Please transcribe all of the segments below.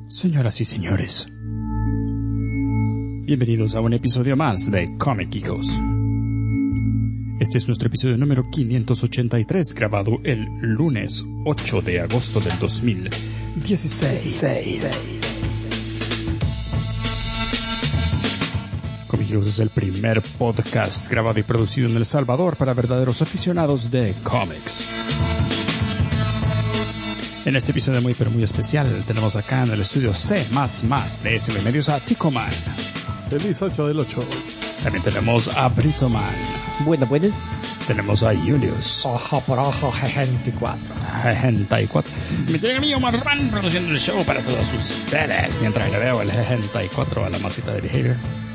Señoras y señores, bienvenidos a un episodio más de Comic Geekos. Este es nuestro episodio número 583, grabado el lunes 8 de agosto del 2016. Comic Geekos es el primer podcast grabado y producido en El Salvador para verdaderos aficionados de cómics. En este episodio muy pero muy especial tenemos acá en el estudio C++ de SB Medios a Ticoman. Feliz 8 del 8. También tenemos a Britoman. Buenas. Tenemos a Julius. Ojo por ojo, 64. 64. Me tiene a mí Omar Ran produciendo el show para todos ustedes. Mientras le veo el 64 a la masita de Behavior.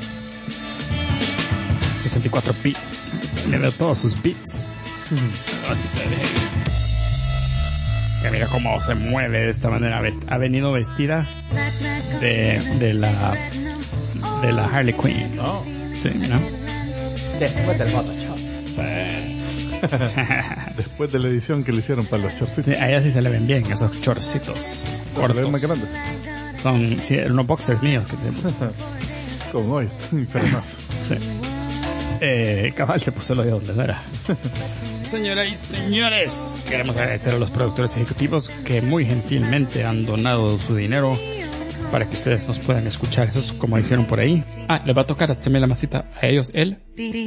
64 bits. Le veo todos sus bits. La masita de Behavior. Que mira cómo se mueve de esta manera. Ha venido vestida de la Harley Quinn. Oh. Sí, mira. Después del Photoshop. Sí. Después de la edición que le hicieron para los shortcitos. Sí, a ella sí se le ven bien esos shortcitos cortos. Más grandes. Son unos boxers míos que tenemos. Como hoy, frenazo. Sí. Cabal se puso lo de donde no era. Señoras y señores, queremos agradecer a los productores ejecutivos que muy gentilmente han donado su dinero para que ustedes nos puedan escuchar. Eso es como hicieron por ahí. Les va a tocar hacerme la masita a ellos, él.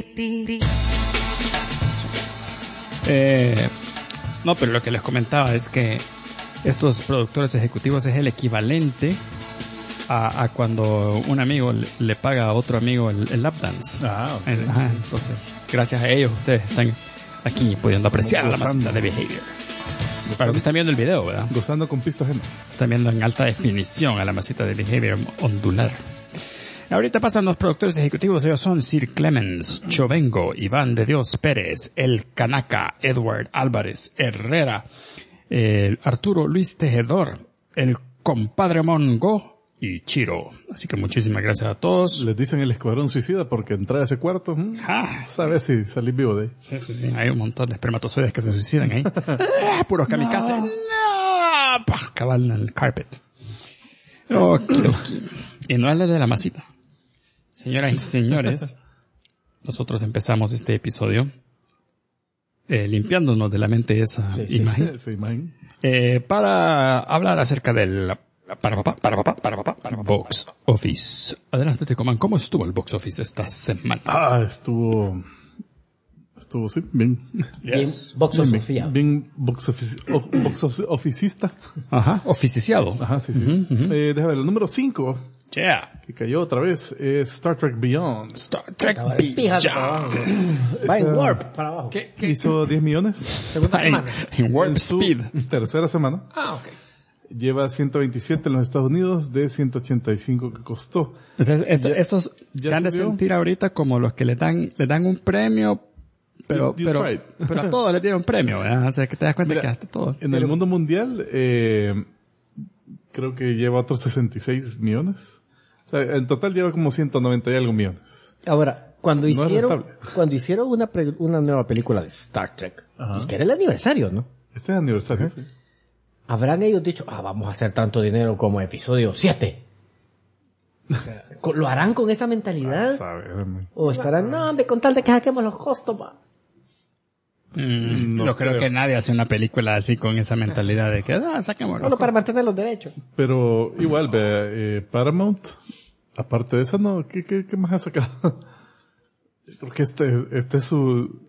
No, pero lo que les comentaba es que estos productores ejecutivos es el equivalente a cuando un amigo le paga a otro amigo el lap dance. Okay. Entonces, gracias a ellos ustedes están aquí pudiendo apreciar la masita de Behavior. Para que están viendo el video, ¿verdad? Gozando con pisto ajeno. Están viendo en alta definición a la masita de Behavior ondular. Ahorita pasan los productores ejecutivos. Ellos son Sir Clemens Chovengo, Iván de Dios Pérez, El Canaca, Edward Álvarez Herrera, Arturo Luis Tejedor, el compadre Mongo y Chiro. Así que muchísimas gracias a todos. Les dicen el escuadrón suicida porque entrar a ese cuarto, sabes si salís vivo de ahí. Sí. Hay un montón de espermatozoides que se suicidan ahí. Puros kamikazes. No. Cabal en el carpet. Okay. Y no hable de la masita. Señoras y señores, nosotros empezamos este episodio limpiándonos de la mente esa imagen. Esa imagen. Para hablar acerca del Box Office. Adelante, Tecoman. ¿Cómo estuvo el Box Office esta semana? Estuvo sí, bien. Yes. Box Office. Bien box oficista. Ajá, oficiado. Ajá, sí. Déjame ver, el número 5. Yeah. Que cayó otra vez es Star Trek Beyond. Star Trek Fíjate para abajo. Va en Warp para abajo. ¿Qué? Hizo 10 millones. Segunda semana. En Warp En su Speed. tercera semana. Ok. Lleva 127 en los Estados Unidos de 185 que costó. O sea, estos ya se han de subió. sentir ahorita como los que le dan un premio, pero a todos le dieron premio, ¿verdad? O sea, que te das cuenta que hasta todo. En el mundo mundial, creo que lleva otros 66 millones. O sea, en total lleva como 190 y algo millones. Ahora, cuando No es hicieron rentable. una nueva película de Star Trek, Ajá. y que era el aniversario, ¿no? Este es aniversario, sí. Habrán ellos dicho, vamos a hacer tanto dinero como episodio 7. O sea, ¿lo harán con esa mentalidad? ¿O estarán, no, hombre, con tal de que saquemos los costos, va? No Yo creo que nadie hace una película así con esa mentalidad de que, saquémoslo. Bueno, para mantener los derechos. Pero igual, Paramount, aparte de eso, no, ¿qué más ha sacado? Porque este es su...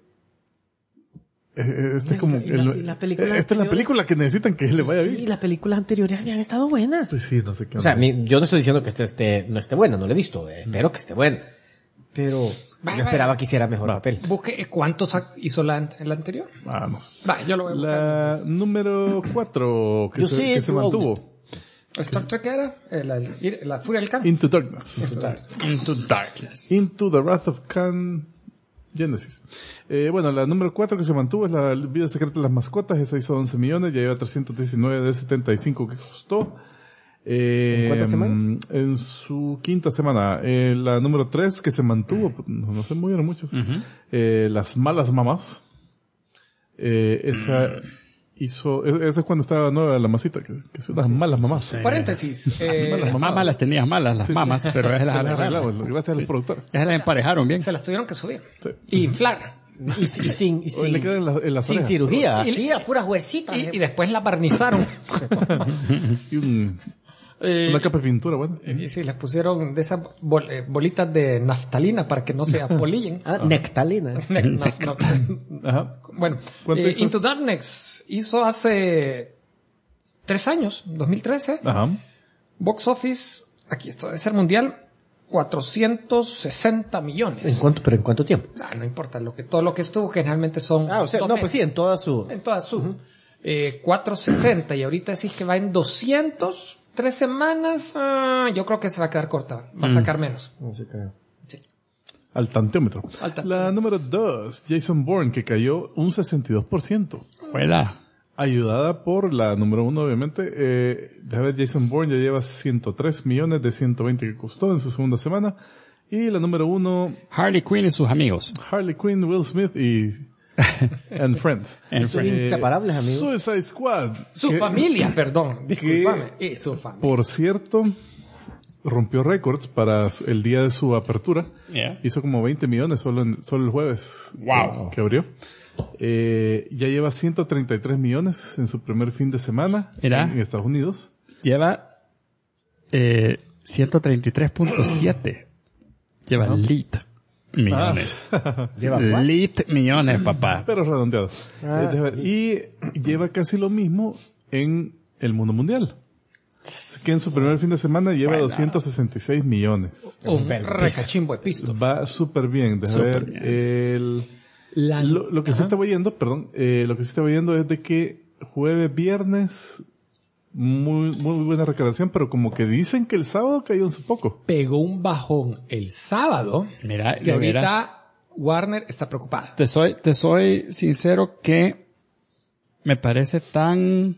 Este es como... Esta es la película que necesitan que le vaya bien. Sí, las películas anteriores habían estado buenas. Sí, no sé qué. O sea, yo no estoy diciendo que no esté buena, no la he visto, espero que esté buena. Pero yo esperaba que hiciera mejor papel. Busque cuántos hizo la anterior. Vamos. Yo lo voy a buscar. La número 4 que se mantuvo. ¿Star Trek era? La Furia del Khan. Into Darkness. Into Darkness. Into the Wrath of Khan Genesis. Bueno, la número 4 que se mantuvo es la vida secreta de las mascotas. Esa hizo 11 millones, ya lleva 319 de 75 que costó. ¿En cuántas semanas? En su quinta semana. La número 3 que se mantuvo, no se movieron muchos. Las malas mamás. Esa ese es cuando estaba nueva la masita, que son unas malas mamás. Sí. Paréntesis. Las mamás las tenías malas, las mamas, pero esas las arreglaron. Gracias a los productores. Esas las emparejaron bien. Se las tuvieron que subir. Sí. Y inflar. Y sin le quedan en las sin orejas. cirugía, así a puras huesitas. Y después la barnizaron. Y una capa de pintura, bueno. Y sí, les pusieron de esas bolitas de naftalina para que no se apolillen. Nectalina. Ajá. Bueno, Into Darkness hizo hace 3 años, 2013. Ajá. Box Office, aquí esto debe ser mundial, 460 millones. ¿Pero en cuánto tiempo? No importa, todo lo que estuvo generalmente son... o sea, no, pues sí, en toda su... 460 y ahorita decís que va en 200, 3 semanas, yo creo que se va a quedar corta, va a sacar menos. No sé, creo. Sí. Al tanteómetro. La número 2, Jason Bourne, que cayó un 62%. Fuera. Ayudada por la número 1, obviamente. Déjame ver, Jason Bourne ya lleva 103 millones de 120 que costó en su segunda semana. Y la número 1... Harley Quinn y sus amigos. Harley Quinn, Will Smith y... and Friends. Son inseparables, amigos. Suicide Squad. Su familia, perdón. Discúlpame. Su familia. Por cierto, rompió récords para el día de su apertura. Yeah. Hizo como 20 millones solo el jueves. Wow. Que abrió. Ya lleva 133 millones en su primer fin de semana en Estados Unidos. Lleva 133.7. Lleva lead millones. ¿Lleva lead millones, papá. Pero redondeado. Y lleva casi lo mismo en el mundo mundial. Que en su primer fin de semana lleva 266 millones. Un recachimbo de pisto. Va súper bien. Deja ver lo que se está oyendo, lo que se está oyendo es de que jueves, viernes, muy buena recreación, pero como que dicen que el sábado cayó un poco. Pegó un bajón el sábado. Mira, que ahorita Warner está preocupada. Te soy sincero que me parece tan,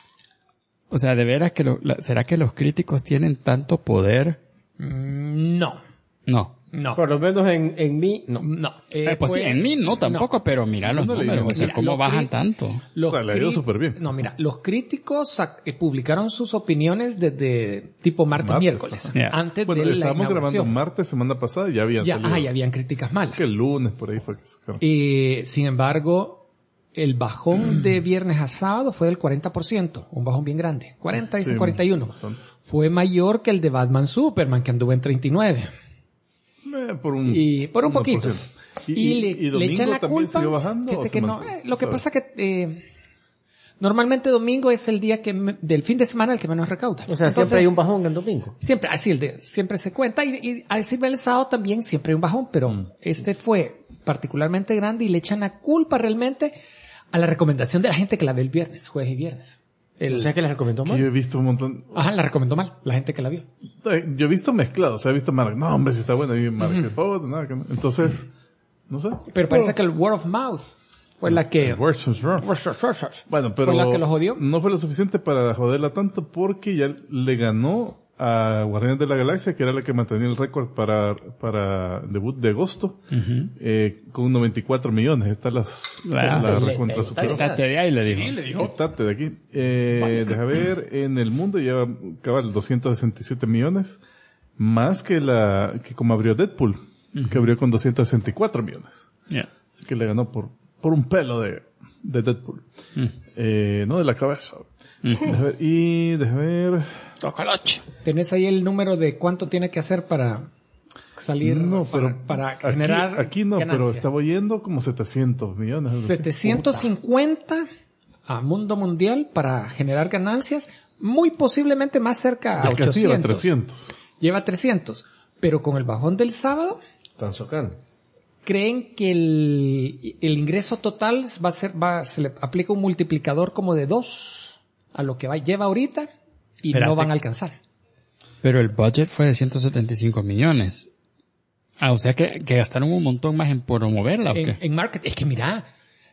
o sea, de veras que ¿será que los críticos tienen tanto poder? No. Por lo menos en mí, no. Pues sí, en mí no tampoco, pero mira los números, o sea, cómo bajan tanto. Le ha ido súper bien. No, mira, los críticos publicaron sus opiniones desde tipo martes, miércoles. Yeah. Antes de la estábamos inauguración. grabando martes, semana pasada, y ya habían salido. Ya habían críticas malas. Que el lunes por ahí fue que sacaron. Sin embargo, el bajón de viernes a sábado fue del 40%, un bajón bien grande. 40 y 41. Bastante. Fue mayor que el de Batman Superman, que anduvo en 39. Por un poquito. Y le echan la culpa siguió bajando, lo que pasa que normalmente domingo es el día del fin de semana el que menos recauda. O sea, entonces, siempre hay un bajón en domingo. Siempre, así siempre se cuenta y a decir el sábado también siempre hay un bajón, pero este fue particularmente grande y le echan la culpa realmente a la recomendación de la gente que la ve el viernes, jueves y viernes. O sea que la recomendó mal. Yo he visto un montón. Ajá, la recomendó mal, la gente que la vio. Yo he visto mezclado, o sea, he visto Mark. No, hombre, si está bueno, y Mark. Nada, que no. Entonces, no sé. Pero parece que el word of mouth fue la que... Bueno, pero fue la que lo jodió. No fue lo suficiente para joderla tanto porque ya le ganó a Guardianes de la Galaxia, que era la que mantenía el récord para debut de agosto, con 94 millones. Esta la recontra superó. Tate de ahí le dijo. Sí, le dijo. Tate de aquí. Deja ver, en el mundo lleva cabal 267 millones, más que como abrió Deadpool, que abrió con 264 millones. Yeah. Así que le ganó por un pelo de Deadpool. No de la cabeza. Deja ver. ¿Tenés ahí el número de cuánto tiene que hacer para salir? No, para generar aquí no, ganancia? pero estaba oyendo como 700 millones. 750 a mundo mundial para generar ganancias, muy posiblemente más cerca a 800. Casi lleva 300. Lleva 300, pero con el bajón del sábado están socando. ¿Creen que el ingreso total se le aplica un multiplicador como de 2 a lo que lleva ahorita y no van a alcanzar? Pero el budget fue de 175 millones. O sea que gastaron un montón más en promoverla, ¿o qué? En marketing. Es que mira,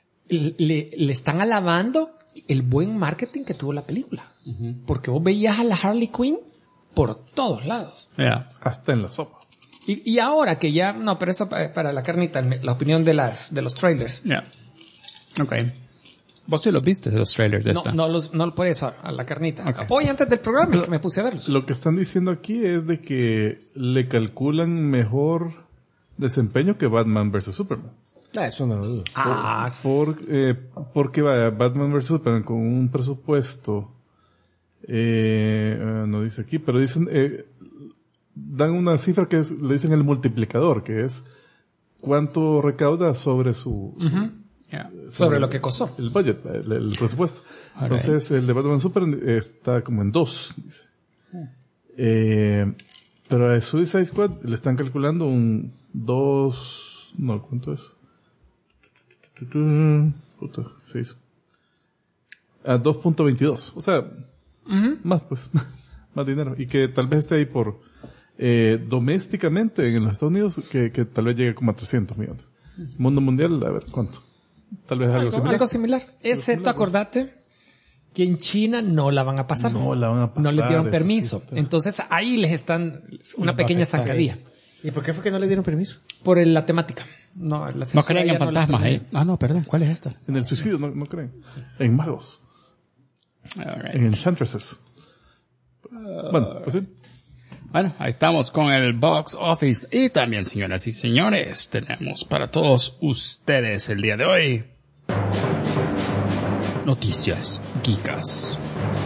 le están alabando el buen marketing que tuvo la película. Porque vos veías a la Harley Quinn por todos lados. Yeah. Hasta en la sopa. Y ahora que ya, no, pero eso para la carnita, la opinión de los trailers. Yeah. Okay. Vos sí los viste, los trailers de esta. No por eso, a la carnita. Okay. Hoy antes del programa es que me puse a verlos. Lo que están diciendo aquí es de que le calculan mejor desempeño que Batman vs. Superman. Eso no lo dudo. Porque vaya, Batman vs. Superman con un presupuesto, no dice aquí, pero dicen, dan una cifra que le dicen el multiplicador, que es cuánto recauda sobre su... Sobre lo que costó. El budget, el presupuesto. All Entonces, el de Batman Superman está como en 2, dice. Pero a Suicide Squad le están calculando un 2... No, ¿cuánto es? Puta, se hizo. A 2.22. O sea, más pues. Más dinero. Y que tal vez esté ahí por... domésticamente en los Estados Unidos, que tal vez llegue como a 300 millones. Mundo mundial, a ver, ¿cuánto? Tal vez Algo similar. Excepto, acordate que en China no la van a pasar. No la van a pasar. No les dieron permiso. Entonces ahí les están una pequeña zancadilla. ¿Y por qué fue que no le dieron permiso? Por la temática. No creen en fantasmas ahí. No, perdón. ¿Cuál es esta? En el suicidio, no creen. Sí. En magos. Right. En enchantresses. Bueno, pues sí. Bueno, ahí estamos con el box office. Y también, señoras y señores, tenemos para todos ustedes el día de hoy noticias geekas.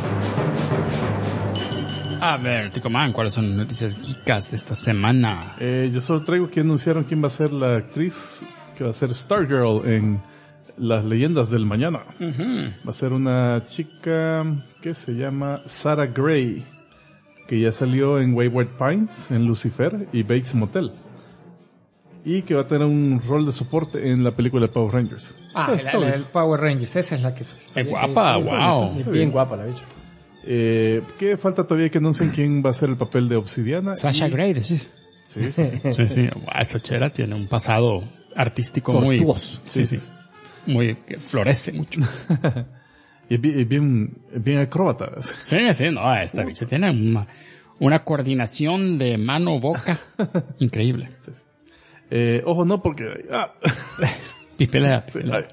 A ver, Ticoman, ¿cuáles son las noticias geekas de esta semana? Yo solo traigo que anunciaron quién va a ser la actriz que va a ser Stargirl en Las Leyendas del Mañana. Va a ser una chica que se llama Sarah Gray, que ya salió en Wayward Pines, en Lucifer y Bates Motel. Y que va a tener un rol de soporte en la película de Power Rangers. El Power Rangers, esa es la que... Es guapa, wow. Es bien guapa la bicha. ¿Qué falta todavía que anuncien quién va a ser el papel de Obsidiana? Sasha Grey, decís. Sí. Sí. Wow, esa chera tiene un pasado artístico tortuoso. Sí. Muy, que florece mucho. Y es bien acróbata. Sí, no, esta bicha tiene una coordinación de mano-boca increíble. Sí. Ojo, no, porque... Pipelea.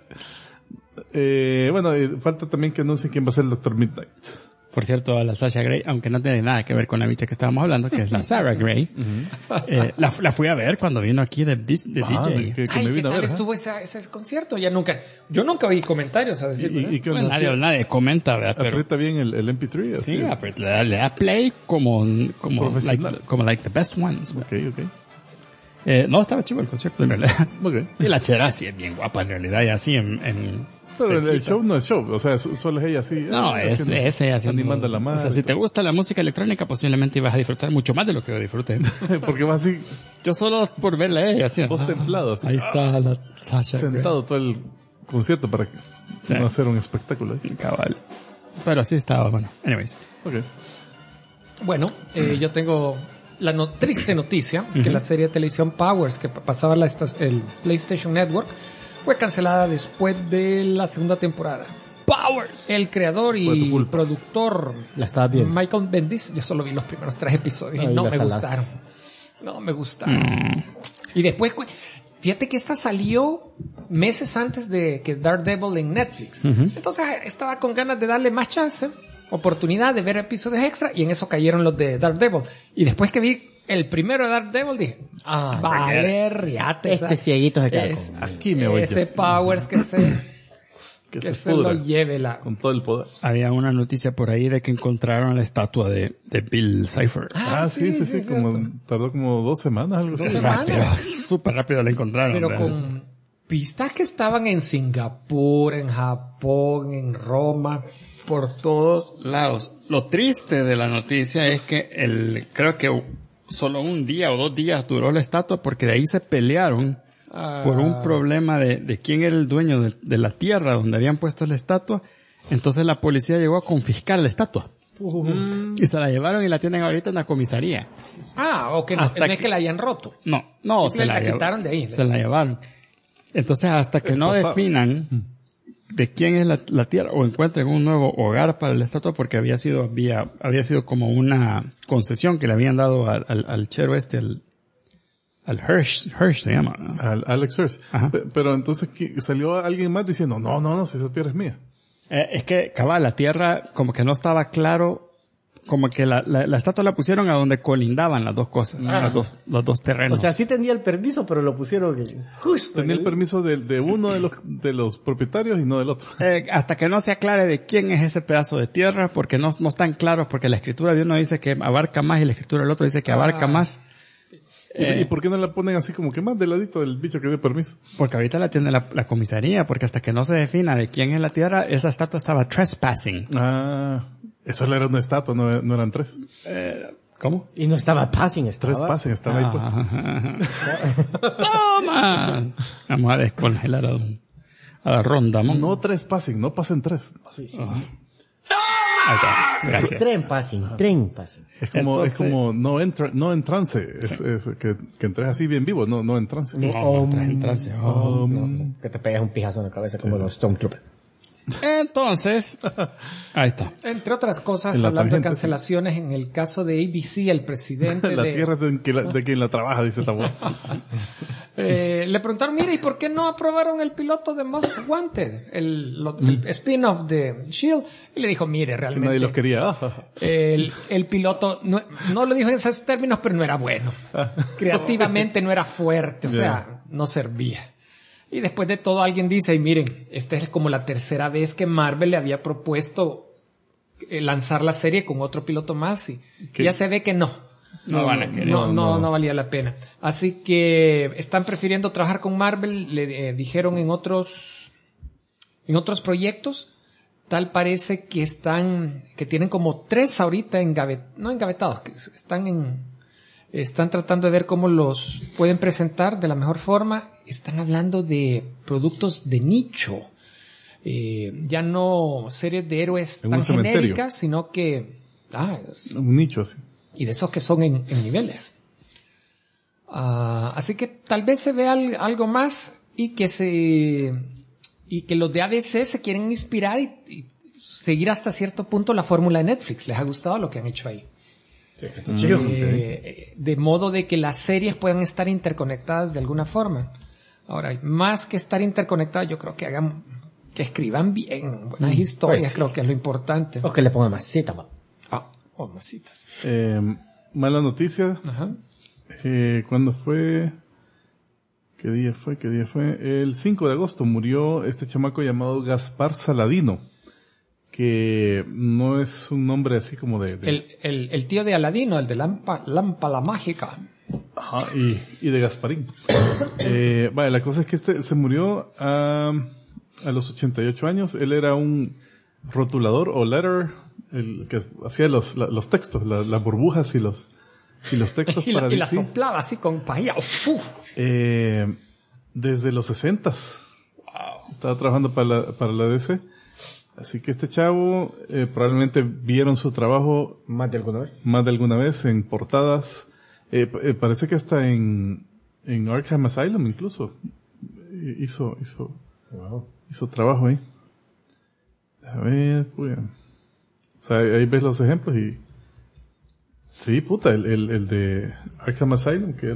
Bueno, falta también que anuncien quién va a ser el Dr. Midnight. Por cierto, a la Sasha Grey, aunque no tiene nada que ver con la bicha que estábamos hablando, que es la Sarah Grey, la fui a ver cuando vino aquí de DJ. Que me vino a ver. Estuvo ese concierto? Yo nunca oí comentarios a decir. Nadie comenta, ¿verdad? Pero aprieta bien el MP3. Sí, le da play como like the best ones. Okay. No, estaba chivo el concierto en realidad. Okay. Y la chera sí es bien guapa en realidad, y así pero el show no es show, o sea, solo es ella así. No, es ella haciendo, animando a la madre. O sea, si te gusta la música electrónica, posiblemente ibas a disfrutar mucho más de lo que yo disfruté. Porque vas así. Yo solo por verla a ella así. Vos templado, así. Ahí está la Sasha sentado todo el concierto para no hacer un espectáculo. Cabal. Pero así estaba, bueno. Anyways. Okay. Bueno, yo tengo la triste noticia que la serie de televisión Powers, que pasaba el PlayStation Network, fue cancelada después de la segunda temporada. Powers. El creador y productor la estaba viendo. Michael Bendis, yo solo vi los primeros 3 episodios y no me gustaron. No me gustaron. Y después, fíjate que esta salió meses antes de que Daredevil en Netflix. Entonces estaba con ganas de darle más chance, oportunidad de ver episodios extra, y en eso cayeron los de Daredevil. Y después que vi el primero de Daredevil dije, vale, riate. Este cieguito se queda aquí me voy. Ese Powers que se lo lleve con todo el poder. Había una noticia por ahí de que encontraron la estatua de Bill Cipher. Sí, tardó como 2 semanas, algo así. Súper rápido la encontraron. Pero con pistas que estaban en Singapur, en Japón, en Roma, por todos lados. Lo triste de la noticia es que creo que solo 1 día o 2 días duró la estatua, porque de ahí se pelearon por un problema de quién era el dueño de la tierra donde habían puesto la estatua. Entonces la policía llegó a confiscar la estatua. Y se la llevaron y la tienen ahorita en la comisaría. Ok, no es que la hayan roto. No, se la quitaron de ahí. Se la llevaron. Entonces hasta que no definan de quién es la tierra o encuentren un nuevo hogar para la estatua, porque había sido como una concesión que le habían dado al chero al Hirsch se llama, ¿no? Al Alex Hirsch. Pero entonces salió alguien más diciendo, no, si esa tierra es mía. Es que, cabal, la Tierra como que no estaba claro, como que la estatua la pusieron a donde colindaban las dos cosas, los dos terrenos. O sea, sí tenía el permiso, pero lo pusieron justo. Tenía el permiso de uno de los propietarios y no del otro. Hasta que no se aclare de quién es ese pedazo de tierra, porque no están claros, porque la escritura de uno dice que abarca más y la escritura del otro dice que abarca más. ¿Y por qué no la ponen así como que más del ladito del bicho que dio permiso? Porque ahorita la tiene la comisaría, porque hasta que no se defina de quién es la tierra, esa estatua estaba trespassing. Eso era una estatua, no eran tres. ¿Cómo? Y no estaba passing, estaba. Tres passing, estaba ahí puesto. ¡Toma! Vamos a descongelar a la ronda, ¿no? No tres passing, no pasen tres. Sí. Ahí está, gracias. Tren passing. Es como no en trance, es que entres así bien vivo, no en trance. No, entras en trance. No, que te pegas un pijazo en la cabeza como los Stormtroopers. Entonces, ahí está. Entre otras cosas, hablando de cancelaciones, en el caso de ABC, el presidente la tierra es de quien la trabaja, dice esta voz. le preguntaron, mire, ¿y por qué no aprobaron el piloto de Most Wanted? El spin-off de S.H.I.E.L.D. Y le dijo, mire, realmente... Que nadie los quería. el piloto, no lo dijo en esos términos, pero no era bueno. Creativamente no era fuerte, o sea, no servía. Y después de todo alguien dice, y miren, esta es como la tercera vez que Marvel le había propuesto lanzar la serie con otro piloto más y ya se ve que no van a querer. No valía la pena. Así que están prefiriendo trabajar con Marvel, le dijeron en otros proyectos. Tal parece que que tienen como 3 ahorita no engavetados, que están tratando de ver cómo los pueden presentar de la mejor forma. Están hablando de productos de nicho. Ya no series de héroes tan genéricas, sino que... un nicho así. Y de esos que son en niveles. Así que tal vez se vea algo más y que los de ABC se quieren inspirar y seguir hasta cierto punto la fórmula de Netflix. ¿Les ha gustado lo que han hecho ahí? De modo de que las series puedan estar interconectadas de alguna forma. Ahora, más que estar interconectadas, yo creo que escriban bien buenas historias, pues, creo que es lo importante. O que le pongan más citas. Más citas. Mala noticia. Ajá. ¿Cuándo fue? ¿Qué día fue? El 5 de agosto murió este chamaco llamado Gaspar Saladino, que no es un nombre así como de... El tío de Aladino, el de Lámpara Mágica. Ajá, y de Gasparín. La cosa es que se murió a los 88 años. Él era un rotulador o letterer, el que hacía los textos, las burbujas y los textos y la soplaba así con pajilla. Desde los 60s. Wow. Estaba trabajando para la DC. Así que este chavo, probablemente vieron su trabajo más de alguna vez en portadas. Parece que hasta en Arkham Asylum incluso hizo trabajo ahí. A ver, pues. O sea, ahí ves los ejemplos y sí, puta, el de Arkham Asylum que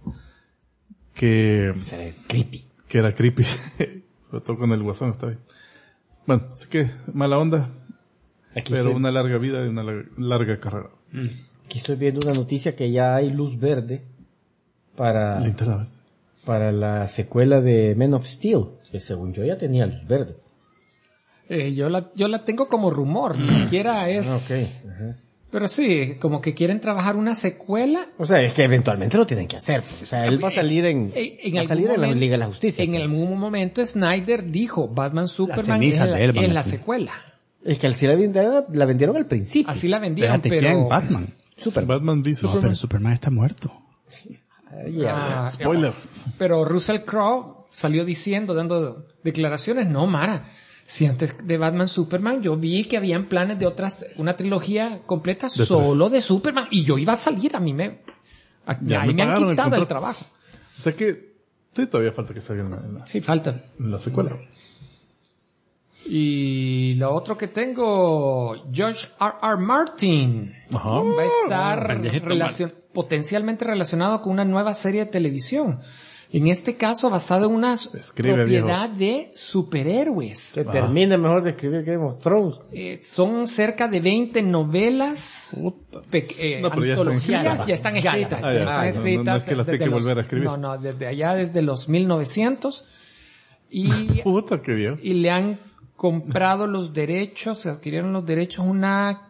era creepy. Sobre todo con el Guasón está bien. Bueno, así que mala onda, pero una larga vida y una larga carrera. Aquí estoy viendo una noticia que ya hay luz verde para la secuela de Men of Steel, que según yo ya tenía luz verde. Yo la tengo como rumor, ni siquiera es... Okay. Uh-huh. Pero sí, como que quieren trabajar una secuela. O sea, es que eventualmente lo tienen que hacer. Pues. O sea, él va a salir en la Liga de la Justicia. En algún momento Snyder dijo, Batman Superman es la secuela. Es que así la vendieron al principio. Así la vendieron, pero... ¿quién? Batman. Batman v Superman. No, pero Superman está muerto. Spoiler. Pero Russell Crowe salió dando declaraciones. No, Mara. Si antes de Batman Superman yo vi que habían planes de una trilogía completa solo de Superman y yo iba a salir, ahí me han quitado el trabajo. O sea que sí, todavía falta que salga falta en la secuela. Y lo otro que tengo, George R.R. Martin va a estar potencialmente relacionado con una nueva serie de televisión. En este caso, basado en una propiedad de superhéroes. Que termine mejor de escribir Game of Thrones. Son cerca de 20 novelas. Antologías ya están escritas. No es que las tiene que volver a escribir. No, desde allá, desde los 1900. Y, Puta, qué bien. Y le han comprado los derechos, se adquirieron los derechos una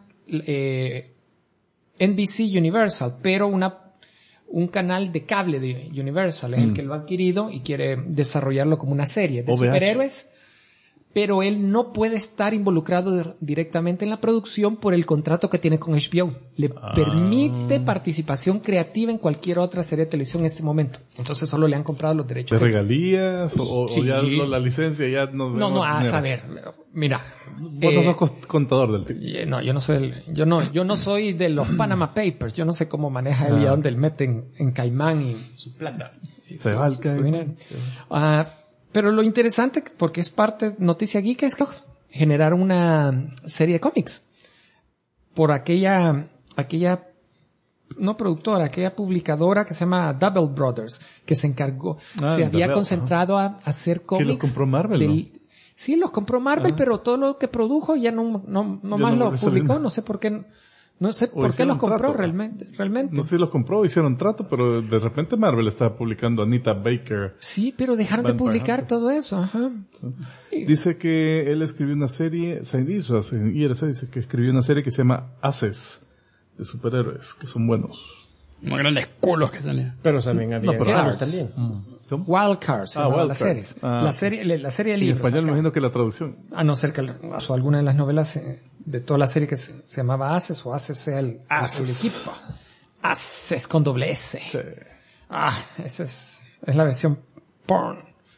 NBC Universal, pero un canal de cable de Universal es el que lo ha adquirido y quiere desarrollarlo como una serie de superhéroes, pero él no puede estar involucrado directamente en la producción por el contrato que tiene con HBO. Le permite participación creativa en cualquier otra serie de televisión en este momento. Entonces solo le han comprado los derechos. ¿De regalías? ¿O ya la licencia ya no? No, a saber. Mira. Vos no sos contador del tipo. No, yo no soy yo no soy de los Panama Papers. Yo no sé cómo maneja él y a dónde él mete en Caimán y su plata. Se va al Caimán. Pero lo interesante, porque es parte noticia geek, es que generaron una serie de cómics por aquella no productora, aquella publicadora que se llama Double Brothers, que se encargó, se había concentrado a hacer cómics. ¿Que los compró Marvel, no? Sí, los compró Marvel, pero todo lo que produjo ya no más lo publicó, no sé por qué. No sé por qué los compró realmente. No sé si los compró, hicieron trato, pero de repente Marvel estaba publicando Anita Baker. Sí, pero dejaron de publicar todo eso. Ajá. Sí. Dice que él escribió una serie, en IRC dice que escribió una serie que se llama Aces, de superhéroes, que son buenos. Muy grandes culos que salían. Pero también había Cards también. Wild Cards, la serie. La serie de libros. En español me imagino que la traducción. A no ser que alguna de las novelas de toda la serie que se llamaba Aces o Aces sea el equipo. Aces con doble S. Sí. Esa es la versión porn.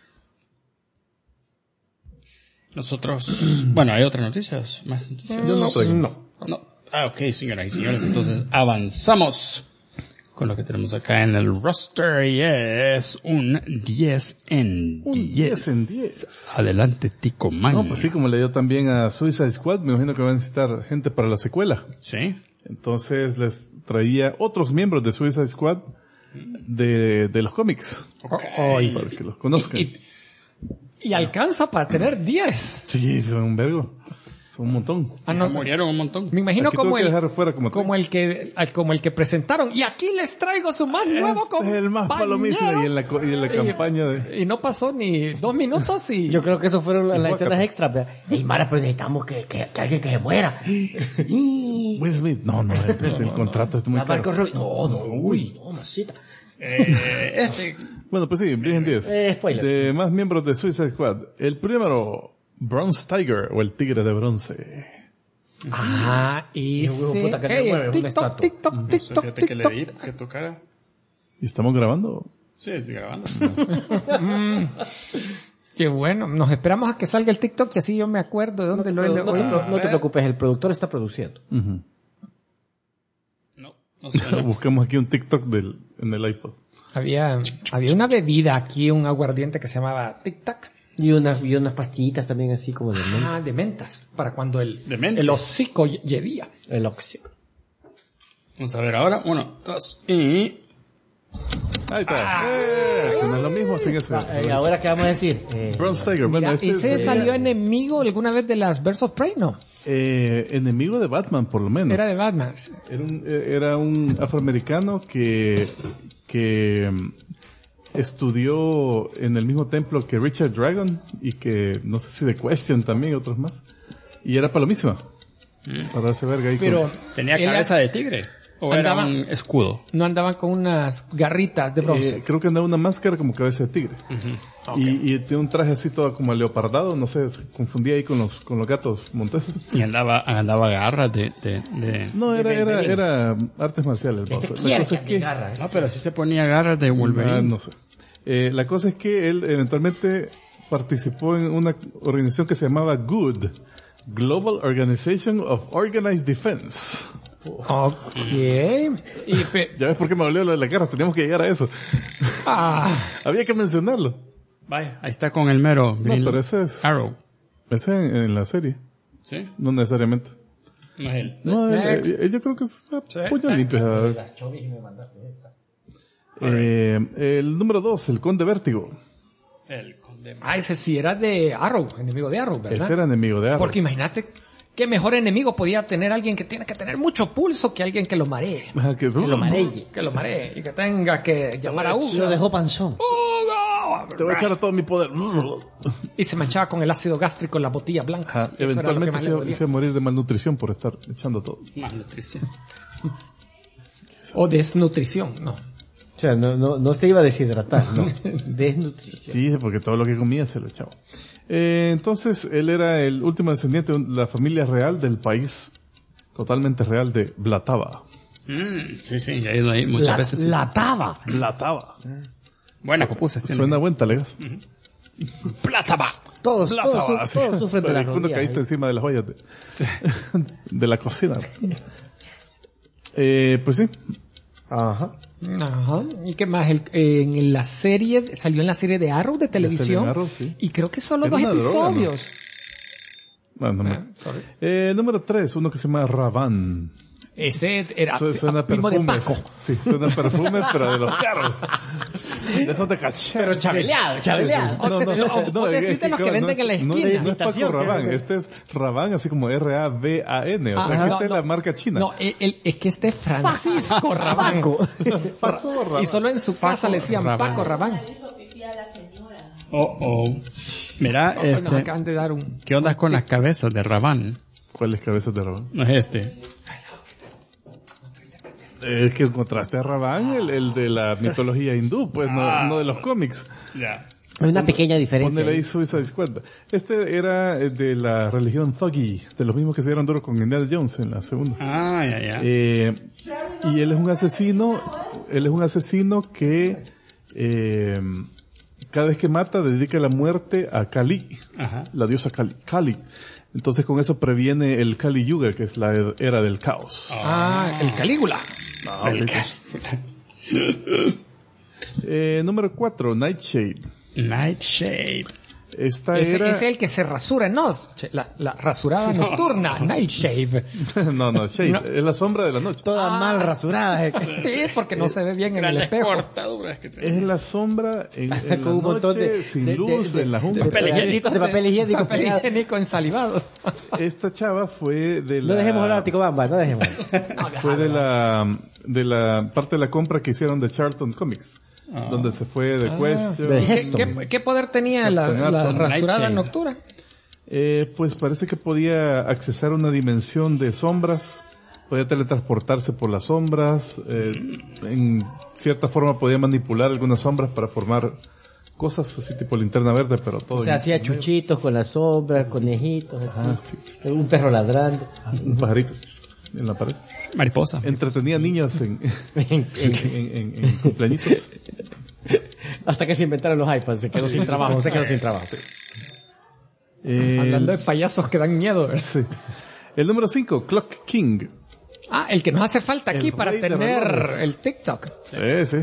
Nosotros, bueno, hay otras noticias, más noticias. Yo no traigo. No. Ok, señoras y señores, entonces avanzamos con lo que tenemos acá en el roster y es un 10 en 10. 10 en 10. Adelante, Tico Man. No, pues sí, como le dio también a Suicide Squad, me imagino que va a necesitar gente para la secuela. Sí. Entonces les traía otros miembros de Suicide Squad de los cómics. Okay. Para que los conozcan. Y alcanza para tener 10. Sí, son un vergo. Son un montón. No, murieron un montón. Me imagino Aquí como el que presentaron. Y aquí les traigo su más nuevo compañero. Es el más palomísimo y en la campaña de... Y no pasó ni 2 minutos y... Yo creo que eso fueron las escenas extras. Ey, Mara, pero necesitamos que alguien que se muera. Will Smith. No, el contrato es muy caro. No, masita. Bueno, pues sí, 10 en 10. Spoiler. De más miembros de Suicide Squad. El primero, Bronze Tiger, o el tigre de bronce. ese... TikTok. Fíjate que le di que tocara. ¿Y estamos grabando? Sí, estoy grabando. Qué bueno. Nos esperamos a que salga el TikTok y así yo me acuerdo de dónde lo he oído. No te preocupes, el productor está produciendo. No sé. Busquemos aquí un TikTok en el iPod. Había una bebida aquí, un aguardiente que se llamaba Tic Tac. Y unas pastillitas también así como de menta. De mentas. Para cuando ¿De menta? el hocico llovía. El hocico. Vamos a ver ahora. 1, 2 y... Ahí está. No es lo mismo sin ese. Ahora, ¿qué vamos a decir? Bronze Tiger. Bueno, ¿ese salió enemigo alguna vez de las Birds of Prey, no? Enemigo de Batman, por lo menos. Era de Batman. Era un afroamericano que estudió en el mismo templo que Richard Dragon y que no sé si The Question también, otros más. Y era palomísima. Para darse verga ahí. Pero tenía cabeza de tigre. ¿O era un escudo? No andaban con unas garritas de bronce. Creo que andaba una máscara como cabeza de tigre. Y tiene un traje así todo como leopardado, no sé, se confundía ahí con los gatos monteses. Y andaba garras de... No, era artes marciales. La cosa es que... No, pero sí se ponía garras de Wolverine. No sé. La cosa es que él eventualmente participó en una organización que se llamaba GOOD, Global Organization of Organized Defense. Ok. Ya ves por qué me dolió lo de las garras, teníamos que llegar a eso. Había que mencionarlo. Vaya, ahí está con el mero Green, no, pero ese es Arrow. Ese en la serie. ¿Sí? No necesariamente. No es él. No, yo creo que es puño limpio. El número 2, el Conde Vértigo. El Conde. Ese sí era de Arrow, enemigo de Arrow, ¿verdad? Ese era enemigo de Arrow. Porque imagínate qué mejor enemigo podía tener alguien que tiene que tener mucho pulso que alguien que lo maree. Que lo maree. Que lo maree y que tenga que llamar a Hugo. Lo dejó panzón. Te voy a echar a todo mi poder. Y se manchaba con el ácido gástrico en las botellas blancas. Eso era lo que Eventualmente más le se dolía. iba a morir de malnutrición por estar echando todo. Malnutrición. O desnutrición, no. O sea, no se iba a deshidratar, no. Desnutrición. Sí, porque todo lo que comía se lo echaba. Entonces, él era el último descendiente de la familia real del país totalmente real de Vlatava. Sí, ya he ido ahí muchas veces. Latava. Vlatava. Buena copusa. Suena buen talegas. Plátaba. Todos Vlatava, sí. sufren de las Cuando rodillas. caíste encima de las joyas de la cocina. Pues sí. Ajá. Ajá. ¿Y qué más? En la serie, salió en la serie de Arrow de televisión. Arrow, sí. Y creo que solo Era 2 una droga, episodios. Bueno, Sorry. número 3, uno que se llama Ravan. Ese era Suena a primo de perfumes. Paco. Sí, suena a perfume, pero de los carros. De esos de caché. Pero chabeleado. Vos decís de los que venden en la esquina. No es Paco Rabanne, este es Rabanne, así como R-A-V-A-N. O sea, Ah, que no, esta es no. la marca china. No, es que este es Francisco Rabán. Paco Rabanne. Y solo en su casa le decían Rabán. Paco Rabán. Mira, Nos acaban de dar un... ¿qué onda con las cabezas de Rabán? ¿Cuáles cabezas de Rabanne? No es este. Es que encontraste a Rabanne, el de la mitología hindú, pues no de los cómics. Ya. Hay una pequeña diferencia. Ponele ahí Suicide Squad. Este era de la religión Thuggee, de los mismos que se dieron duro con Indiana Jones en la segunda. Ya. Y él es un asesino que cada vez que mata dedica la muerte a Kali, Ajá. la diosa Kali. Entonces con eso previene el Kali Yuga, que es la era del caos. el Calígula. Número 4, Nightshade. Nightshade. Esta Ese era... es el que se rasura, ¿no? La rasurada nocturna, Nightshave. no, Shade. Es la sombra de la noche. Toda mal rasurada. Sí, porque no se ve bien en el Grandes espejo. cortaduras que tiene. Es la sombra en la Con un montón noche, de... sin luz, en la jungla. papel higiénico. De papel higiénico. Papel pegado. higiénico ensalivados. Esta chava fue de la... No dejemos hablar a Tico Bamba, no dejemos. Fue de la parte de la compra que hicieron de Charlton Comics. Donde se fue de Question. de ¿Qué, Heston. qué poder tenía la rasurada Nightshade. nocturna? Pues parece que podía accesar a una dimensión de sombras. Podía teletransportarse por las sombras. En cierta forma podía manipular algunas sombras para formar cosas así tipo linterna verde, pero todo... O sea, hacía chuchitos con las sombras, conejitos, así. sí. Un perro ladrando. Pajaritos en la pared. Mariposa. Entretenía niños en cumpleañitos. Hasta que se inventaron los iPads, se quedó sin trabajo. Hablando de payasos que dan miedo, ¿verdad? Sí. El número 5, Clock King. El que nos hace falta aquí El para rey de tener relojes. el TikTok. Sí.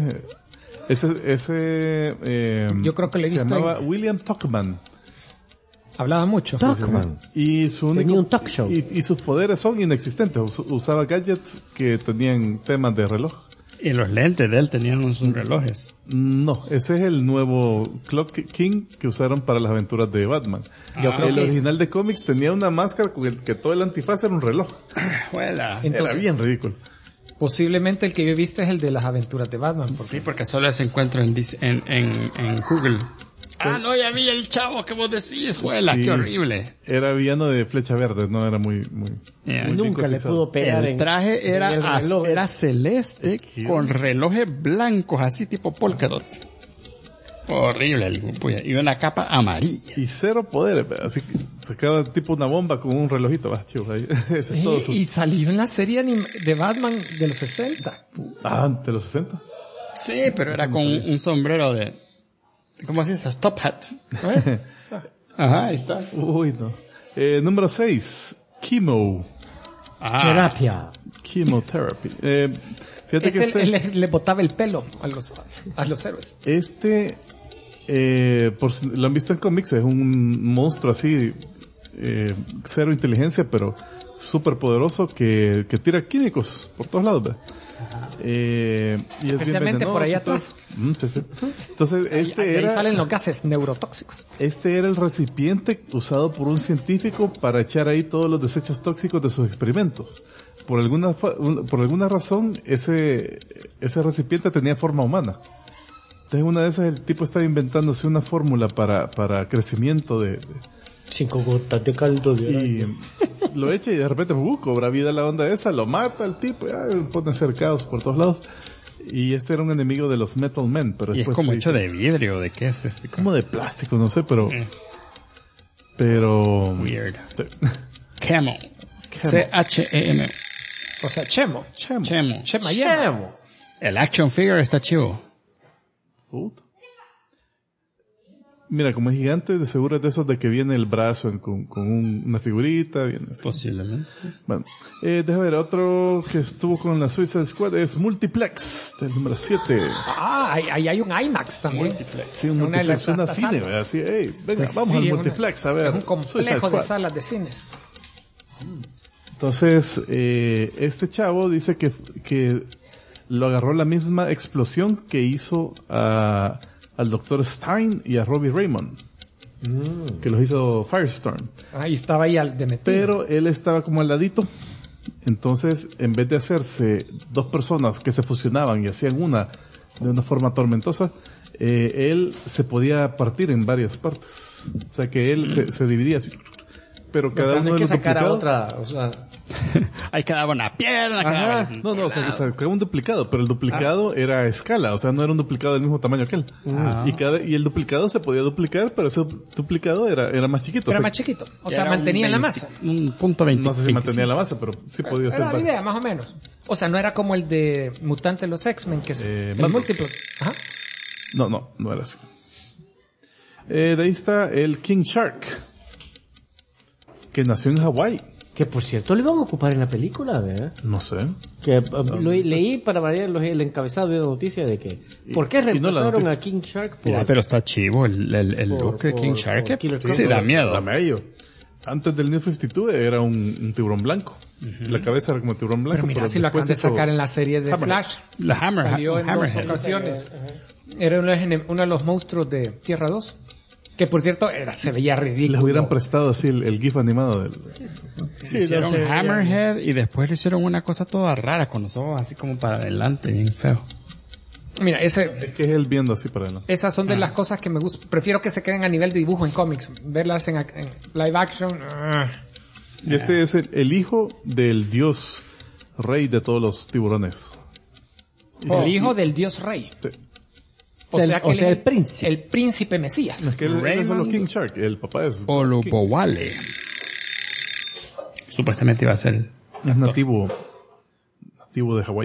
Ese Yo creo que lo he se visto llamaba William Tuckman. Hablaba mucho. Tuckman. Y su único, Tenía un talk show. y sus poderes son inexistentes. Usaba gadgets que tenían temas de reloj. Y los lentes de él tenían sus relojes. No, ese es el nuevo Clock King que usaron para las aventuras de Batman. Yo creo El que- original de cómics tenía una máscara con el que todo el antifaz era un reloj. Juela. Entonces, Era bien ridículo. posiblemente el que yo he visto es el de las aventuras de Batman. Porque Sí, porque solo se encuentra en Google. No, ya vi el chavo que vos decís, juela, Sí. qué horrible. Era villano de Flecha Verde, no era muy Yeah. muy Nunca le cotizado. pudo pegar El traje era, en el reloj. era celeste con relojes blancos, así tipo polka dot. Horrible el puya. Y una capa amarilla. Y cero poderes, pero así que sacaba tipo una bomba con un relojito, va, chicos, ahí. Ese es todo su... Y salió en la serie de Batman de los 60. ¿de los 60? Sí, pero era con un sombrero de... ¿Cómo se dice? Top hat. Ajá, ahí está. Uy, no. Número 6, Chemo. Terapia. Chemotherapy. Fíjate Es que él le botaba el pelo a los héroes. por si lo han visto en cómics, es un monstruo así, cero inteligencia, pero súper poderoso que tira químicos por todos lados, ¿verdad? Y especialmente por ahí atrás. Sí. Entonces, ahí salen los gases neurotóxicos. Este era el recipiente usado por un científico para echar ahí todos los desechos tóxicos de sus experimentos. Por alguna razón, ese recipiente tenía forma humana. Entonces, una de esas, el tipo estaba inventándose una fórmula para crecimiento de 5 gotas de caldo de araña. y lo echa y de repente cobra vida la onda esa, lo mata el tipo, pone cercados por todos lados. Y este era un enemigo de los Metal Men, pero Y es después como hecho de vidrio, ¿de qué es este? como de plástico, no sé, pero Weird. Camel. C-H-E-M. O sea, Chemo. Chemo. El action figure está chivo. Puta. Mira, como es gigante, de seguro es de esos de que viene el brazo con una figurita, viene así. Posiblemente. Bueno, déjame ver, otro que estuvo con la Suicide Squad es Multiplex, del número 7. Ahí hay un IMAX también. Sí, un Una de Multiplex, las una plantas cine, altas. ¿verdad? Así, venga, Pues vamos sí, al es Multiplex, a ver. Es un Suicide complejo de Squad. salas de cines. Entonces, este chavo dice que lo agarró la misma explosión que hizo al Dr. Stein y a Robbie Raymond, que los hizo Firestorm. Ahí estaba ahí de metido. Pero él estaba como al ladito. Entonces, en vez de hacerse dos personas que se fusionaban y hacían una de una forma tormentosa, él se podía partir en varias partes. O sea que él se dividía así. Pero cada uno de los duplicados... Ahí quedaba una pierna. Ajá. No, o sea, sacaba un duplicado, pero el duplicado era a escala, o sea, no era un duplicado del mismo tamaño que él. Y el duplicado se podía duplicar, pero ese duplicado era más chiquito. Era más chiquito. O sea, mantenía la masa. Un punto 20. No sé si mantenía la masa, pero sí podía ser. Era la idea, más o menos. O sea, no era como el de Mutante de los X-Men, que es el múltiplo. Ajá. No era así. De ahí está el King Shark, que nació en Hawái. Que por cierto lo iban a ocupar en la película, ¿verdad? No sé. Que leí para variar el encabezado de una noticia de que ¿por qué reemplazaron a King Shark por... Mira, pero está chivo el look de King Shark. Sí, da miedo. Antes del New 52 era un tiburón blanco. La cabeza era como tiburón blanco. Pero mira, si lo acaban de sacar en la serie de Flash. La Salió en dos ocasiones. Era uno de los monstruos de Tierra 2. Que por cierto, se veía ridículo. Les hubieran prestado así el GIF animado del... Sí, hicieron Hammerhead y después le hicieron una cosa toda rara con los ojos así como para adelante, bien feo. Mira, Es que es él viendo así para adelante. esas son de las cosas que me gustan. Prefiero que se queden a nivel de dibujo en cómics. Verlas en live action. Y este es el hijo del dios rey de todos los tiburones. El hijo del dios rey. Sí. O sea, el príncipe. El príncipe Mesías. Es que él es solo King Shark, el papá es... Olubowale. Supuestamente iba a ser... Es nativo de Hawái.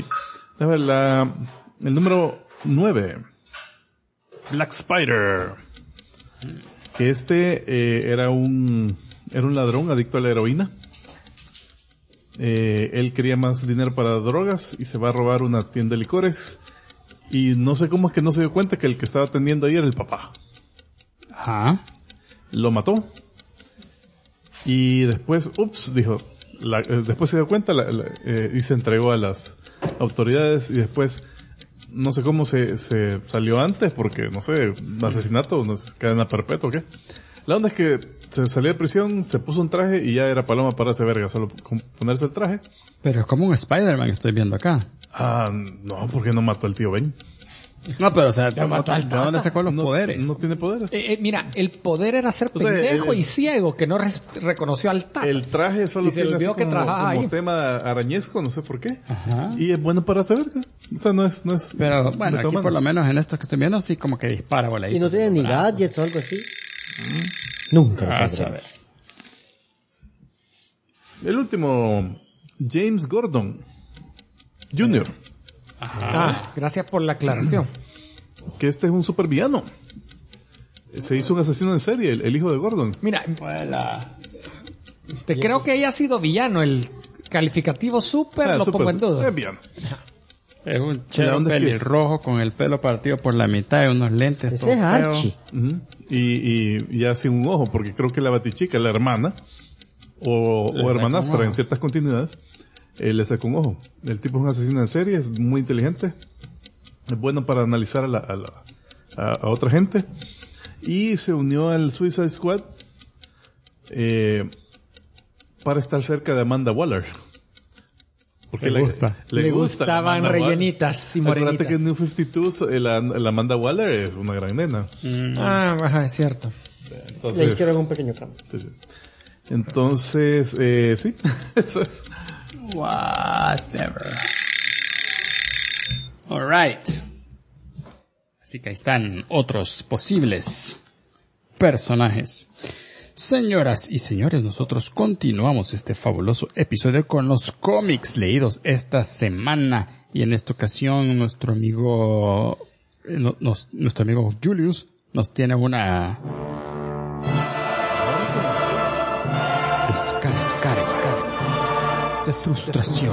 El número 9. Black Spider. Que era un ladrón adicto a la heroína. Él quería más dinero para drogas y se va a robar una tienda de licores. Y no sé cómo es que no se dio cuenta que el que estaba atendiendo ahí era el papá. Ajá. Lo mató. Y después, dijo, después se dio cuenta y se entregó a las autoridades y después, no sé cómo se salió antes porque, no sé, asesinato, no sé, cadena perpetua o qué. La onda es que se salió de prisión, se puso un traje y ya era paloma para hacer verga, solo con ponerse el traje. Pero es como un Spider-Man que estoy viendo acá. No, porque no mató al tío Ben. No, pero o sea, ¿de dónde sacó los poderes? No tiene poderes. Mira, el poder era ser pendejo y ciego, que no reconoció al Tata. El traje solo Y se le tiene olvidó así que trabajaba como ahí. tema arañesco, no sé por qué. Ajá. Y es bueno para hacer verga. O sea, no es... Pero bueno, aquí por lo menos en estos que estoy viendo, sí como que dispara voladito. Y no tiene ni gadgets o algo así. Nunca. A saber. El último, James Gordon Jr. Gracias por la aclaración. Que este es un supervillano. Se hizo un asesino en serie, el hijo de Gordon. Mira, creo que haya sido villano. El calificativo super lo pongo en duda. Es villano. Es un chero pelirrojo con el pelo partido por la mitad y unos lentes. Ese es Archie. Y ya sin un ojo, porque creo que la Batichica, la hermana, o hermanastra en ciertas continuidades, le sacó un ojo. El tipo es un asesino en serie, es muy inteligente, es bueno para analizar a otra gente, y se unió al Suicide Squad para estar cerca de Amanda Waller. Porque le gustaban rellenitas y morenitas. Acuérdate que en New 52 la Amanda Waller es una gran nena. Ajá, es cierto. Entonces, le hicieron un pequeño cambio. Entonces sí, eso es. Whatever. Alright. Así que ahí están otros posibles personajes. Señoras y señores, nosotros continuamos este fabuloso episodio con los cómics leídos esta semana. Y en esta ocasión nuestro amigo Julius nos tiene una de frustración.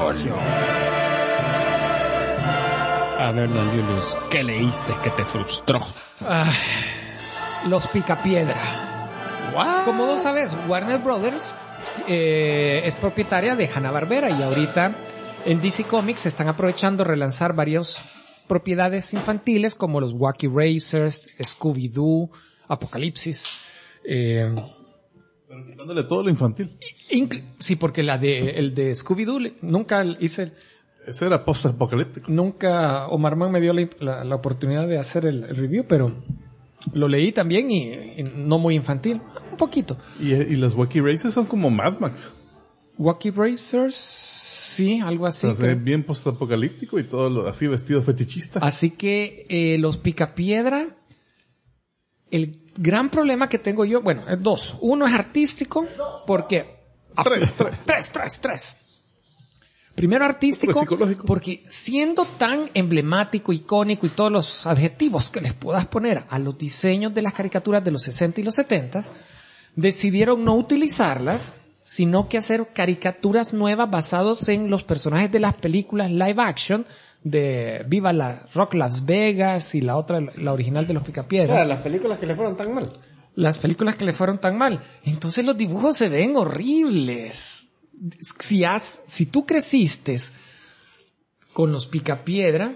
A ver, don Julius, ¿qué leíste que te frustró? Los Picapiedra. What? Como vos sabes, Warner Brothers es propietaria de Hanna-Barbera y ahorita en DC Comics se están aprovechando de relanzar varias propiedades infantiles como los Wacky Racers, Scooby-Doo, Apocalipsis. Pero quitándole todo lo infantil. Sí, porque el de Scooby-Doo nunca hice... Ese era post-apocalíptico. Nunca Omar Mann me dio la oportunidad de hacer el review, pero lo leí también y no muy infantil. Un poquito. Y los Wacky Racers son como Mad Max. Wacky Racers, sí, algo así. O sea, bien post-apocalíptico y todo así vestido fetichista. Así que los Picapiedra, el gran problema que tengo yo, bueno, es dos. Uno es artístico, porque... Tres. Primero artístico, porque siendo tan emblemático, icónico y todos los adjetivos que les puedas poner a los diseños de las caricaturas de los 60 y los 70, decidieron no utilizarlas, sino que hacer caricaturas nuevas basadas en los personajes de las películas live action de Viva Rock Las Vegas y la otra, la original de los Picapiedra. O sea, las películas que le fueron tan mal. Las películas que le fueron tan mal. Entonces los dibujos se ven horribles. Si tú creciste con los Picapiedra,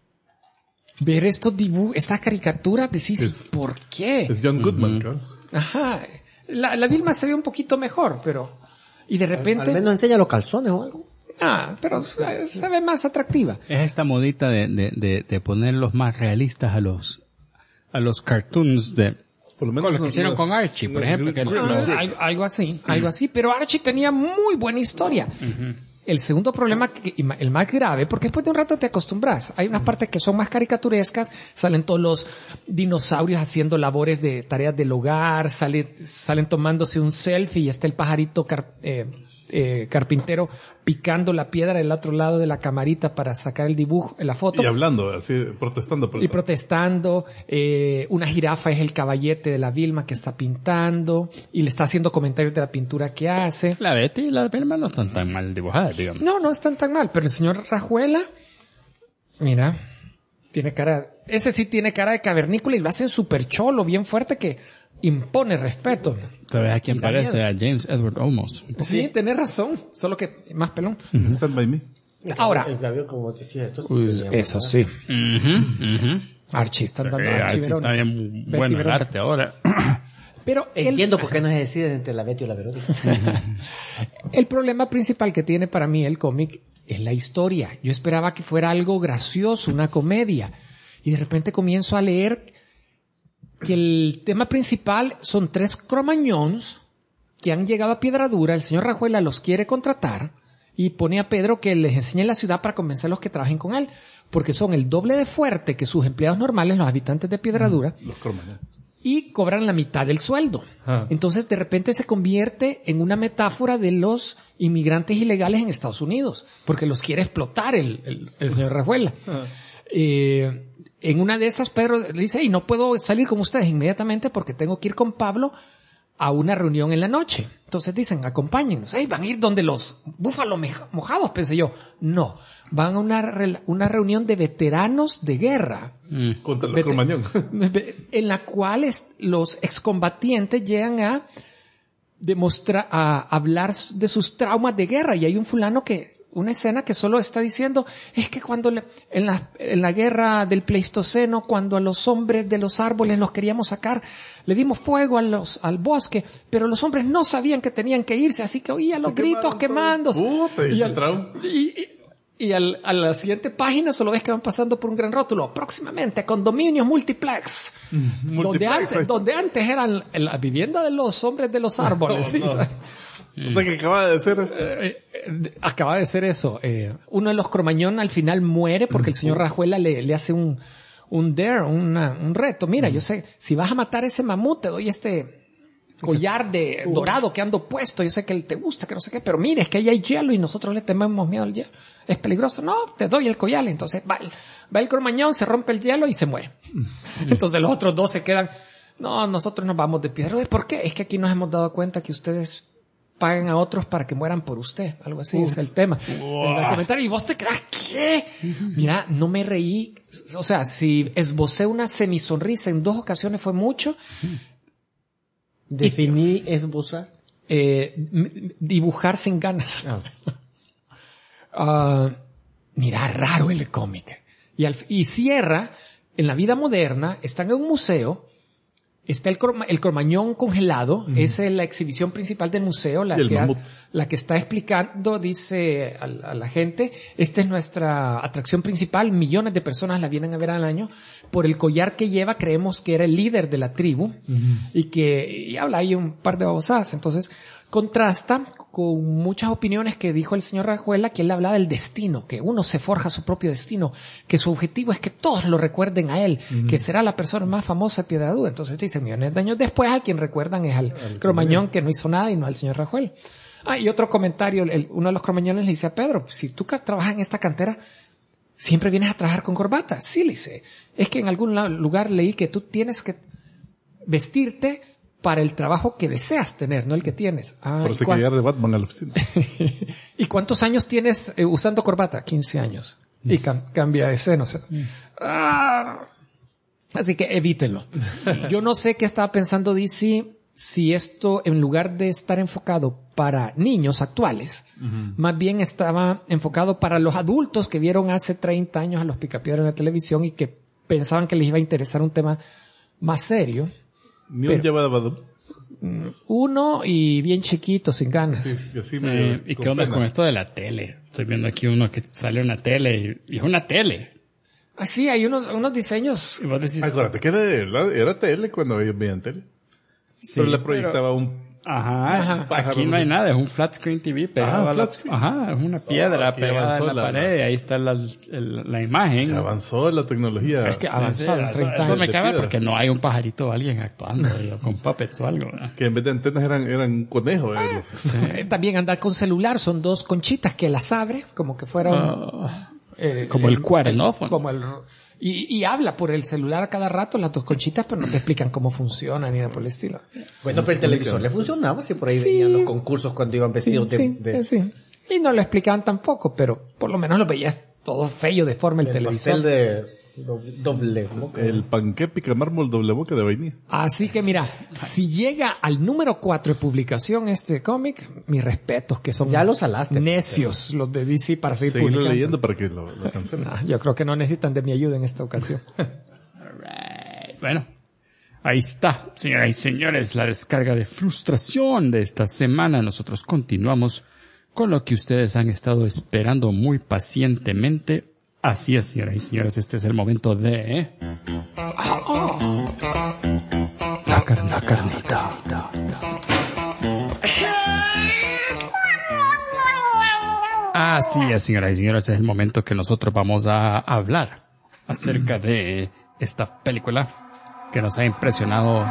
ver estos dibujos, estas caricaturas, decís, ¿por qué? Es John Goodman, claro. Ajá. La Vilma se ve un poquito mejor, pero... Y de repente... Al menos enseña los calzones o algo. Pero se ve más atractiva. Es esta modita de ponerlos más realistas a los cartoons por lo menos con lo que hicieron con Archie, por ejemplo. Algo así. Pero Archie tenía muy buena historia. Uh-huh. El segundo problema, el más grave, porque después de un rato te acostumbras. Hay unas partes que son más caricaturescas, salen todos los dinosaurios haciendo labores de tareas del hogar, salen tomándose un selfie y está el pajarito carpintero picando la piedra del otro lado de la camarita para sacar el dibujo, la foto. Y hablando, así, protestando. Y protestando. Una jirafa es el caballete de la Vilma que está pintando y le está haciendo comentarios de la pintura que hace. La Betty y la Vilma no están tan mal dibujadas, digamos. No están tan mal, pero el señor Rajuela, mira, ese sí tiene cara de cavernícola y lo hacen súper cholo, bien fuerte que impone respeto. ¿Sabes a quién parece? A James Edward Olmos. Sí, tenés razón, solo que más pelón. Stand by me. Ahora, el Gabriel, como decía, eso sí. Archie está dando Archie está bien bueno el arte ahora. Pero entiendo por qué no se decide entre la Betty o la Verónica. El problema principal que tiene para mí el cómic es la historia. Yo esperaba que fuera algo gracioso, una comedia, y de repente comienzo a leer que el tema principal son 3 cromañones que han llegado a Piedra Dura. El señor Rajuela los quiere contratar y pone a Pedro que les enseñe la ciudad para convencer a los que trabajen con él, porque son el doble de fuerte que sus empleados normales, los habitantes de Piedra Dura, los cromañones, y cobran la mitad del sueldo. Entonces de repente se convierte en una metáfora de los inmigrantes ilegales en Estados Unidos, porque los quiere explotar el señor Rajuela. En una de esas, Pedro le dice, no puedo salir con ustedes inmediatamente porque tengo que ir con Pablo a una reunión en la noche. Entonces dicen, acompáñennos. Van a ir donde los búfalos mojados, pensé yo. No, van a una reunión de veteranos de guerra. Contra el Cromañón. En la cual los excombatientes llegan a a hablar de sus traumas de guerra. Y hay una escena que solo está diciendo, es que cuando en la guerra del Pleistoceno, cuando a los hombres de los árboles los queríamos sacar, le dimos fuego al bosque, pero los hombres no sabían que tenían que irse, así que oían los gritos quemándose. Y a la siguiente página solo ves que van pasando por un gran rótulo. Próximamente, condominios multiplex. Donde antes eran la vivienda de los hombres de los árboles. No. O sea que acaba de ser eso. Acaba de ser eso. Uno de los Cromañón al final muere porque el señor Rajuela le hace un dare, un reto. Mira, yo sé, si vas a matar ese mamut, te doy este collar de dorado que ando puesto. Yo sé que él te gusta, que no sé qué, pero mire, es que ahí hay hielo y nosotros le tememos miedo al hielo. Es peligroso. No, te doy el collar. Entonces va el Cromañón, se rompe el hielo y se muere. Entonces los otros dos se quedan, no, nosotros nos vamos de piedra. ¿Por qué? Es que aquí nos hemos dado cuenta que ustedes pagan a otros para que mueran por usted. Algo así es el tema. En el comentario, y vos te creas, ¿qué? Mira, no me reí. O sea, si esbocé una semisonrisa en 2 ocasiones fue mucho. Definí esbozar. Dibujar sin ganas. Mira, raro el cómic. Y cierra, en la vida moderna, están en un museo. Está el Cromañón congelado, es la exhibición principal del museo, la que está explicando, dice a la gente, esta es nuestra atracción principal, millones de personas la vienen a ver al año, por el collar que lleva, creemos que era el líder de la tribu, y habla ahí un par de babosadas. Entonces contrasta con muchas opiniones que dijo el señor Rajuela, que él hablaba del destino, que uno se forja su propio destino, que su objetivo es que todos lo recuerden a él, que será la persona más famosa de Piedradura. Entonces dice, millones de años después a quien recuerdan es al Cromañón, que no hizo nada, y no al señor Rajuela. Y otro comentario, uno de los Cromañones le dice a Pedro, si tú trabajas en esta cantera, ¿siempre vienes a trabajar con corbata? Sí, le dice, es que en algún lugar leí que tú tienes que vestirte para el trabajo que deseas tener, no el que tienes. Por eso hay que llegar de Batman a la oficina. ¿Y cuántos años tienes usando corbata? 15 años. Y cambia de escena. O sea, Así que evítenlo. Yo no sé qué estaba pensando DC, si esto, en lugar de estar enfocado para niños actuales, más bien estaba enfocado para los adultos que vieron hace 30 años a los Picapiedra en la televisión y que pensaban que les iba a interesar un tema más serio. Ni un llevado. Uno y bien chiquito, sin ganas. ¿Y qué onda con esto de la tele? Estoy viendo aquí uno que sale en una tele y es una tele. Sí, hay unos diseños. Y vos decís, acuérdate que era tele cuando veían tele. Sí, pero le proyectaba un... Ajá. Aquí no hay nada, es un flat screen TV pegado es una piedra pegada en la pared, ahí está la imagen. Se avanzó la tecnología. Es que avanzó en 30 años. Eso me cabe porque no hay un pajarito o alguien actuando con puppets o algo, ¿no? Que en vez de antenas eran conejos. También anda con celular, son 2 conchitas que las abre como que fueran... como el cuernófono. Como y habla por el celular a cada rato las 2 conchitas, pero no te explican cómo funciona ni nada por el estilo. Bueno, pero el televisor le funcionaba, si por ahí venían los concursos cuando iban vestidos sí. Y no lo explicaban tampoco, pero por lo menos lo veías todo feo de forma el televisor. Pastel de doble boca. El panqué pica mármol doble boca de vainilla. Así que mira, si llega al número 4 de publicación este cómic, mis respetos, que son ya los salaste, necios los de DC para seguir publicando. Leyendo para que lo cancelen. Yo creo que no necesitan de mi ayuda en esta ocasión. Alright. Bueno, ahí está, señoras y señores, la descarga de frustración de esta semana. Nosotros continuamos con lo que ustedes han estado esperando muy pacientemente. Así es, señoras y señores, este es el momento de... La carnita. Así es, señoras y señores, es el momento que nosotros vamos a hablar acerca de esta película que nos ha impresionado.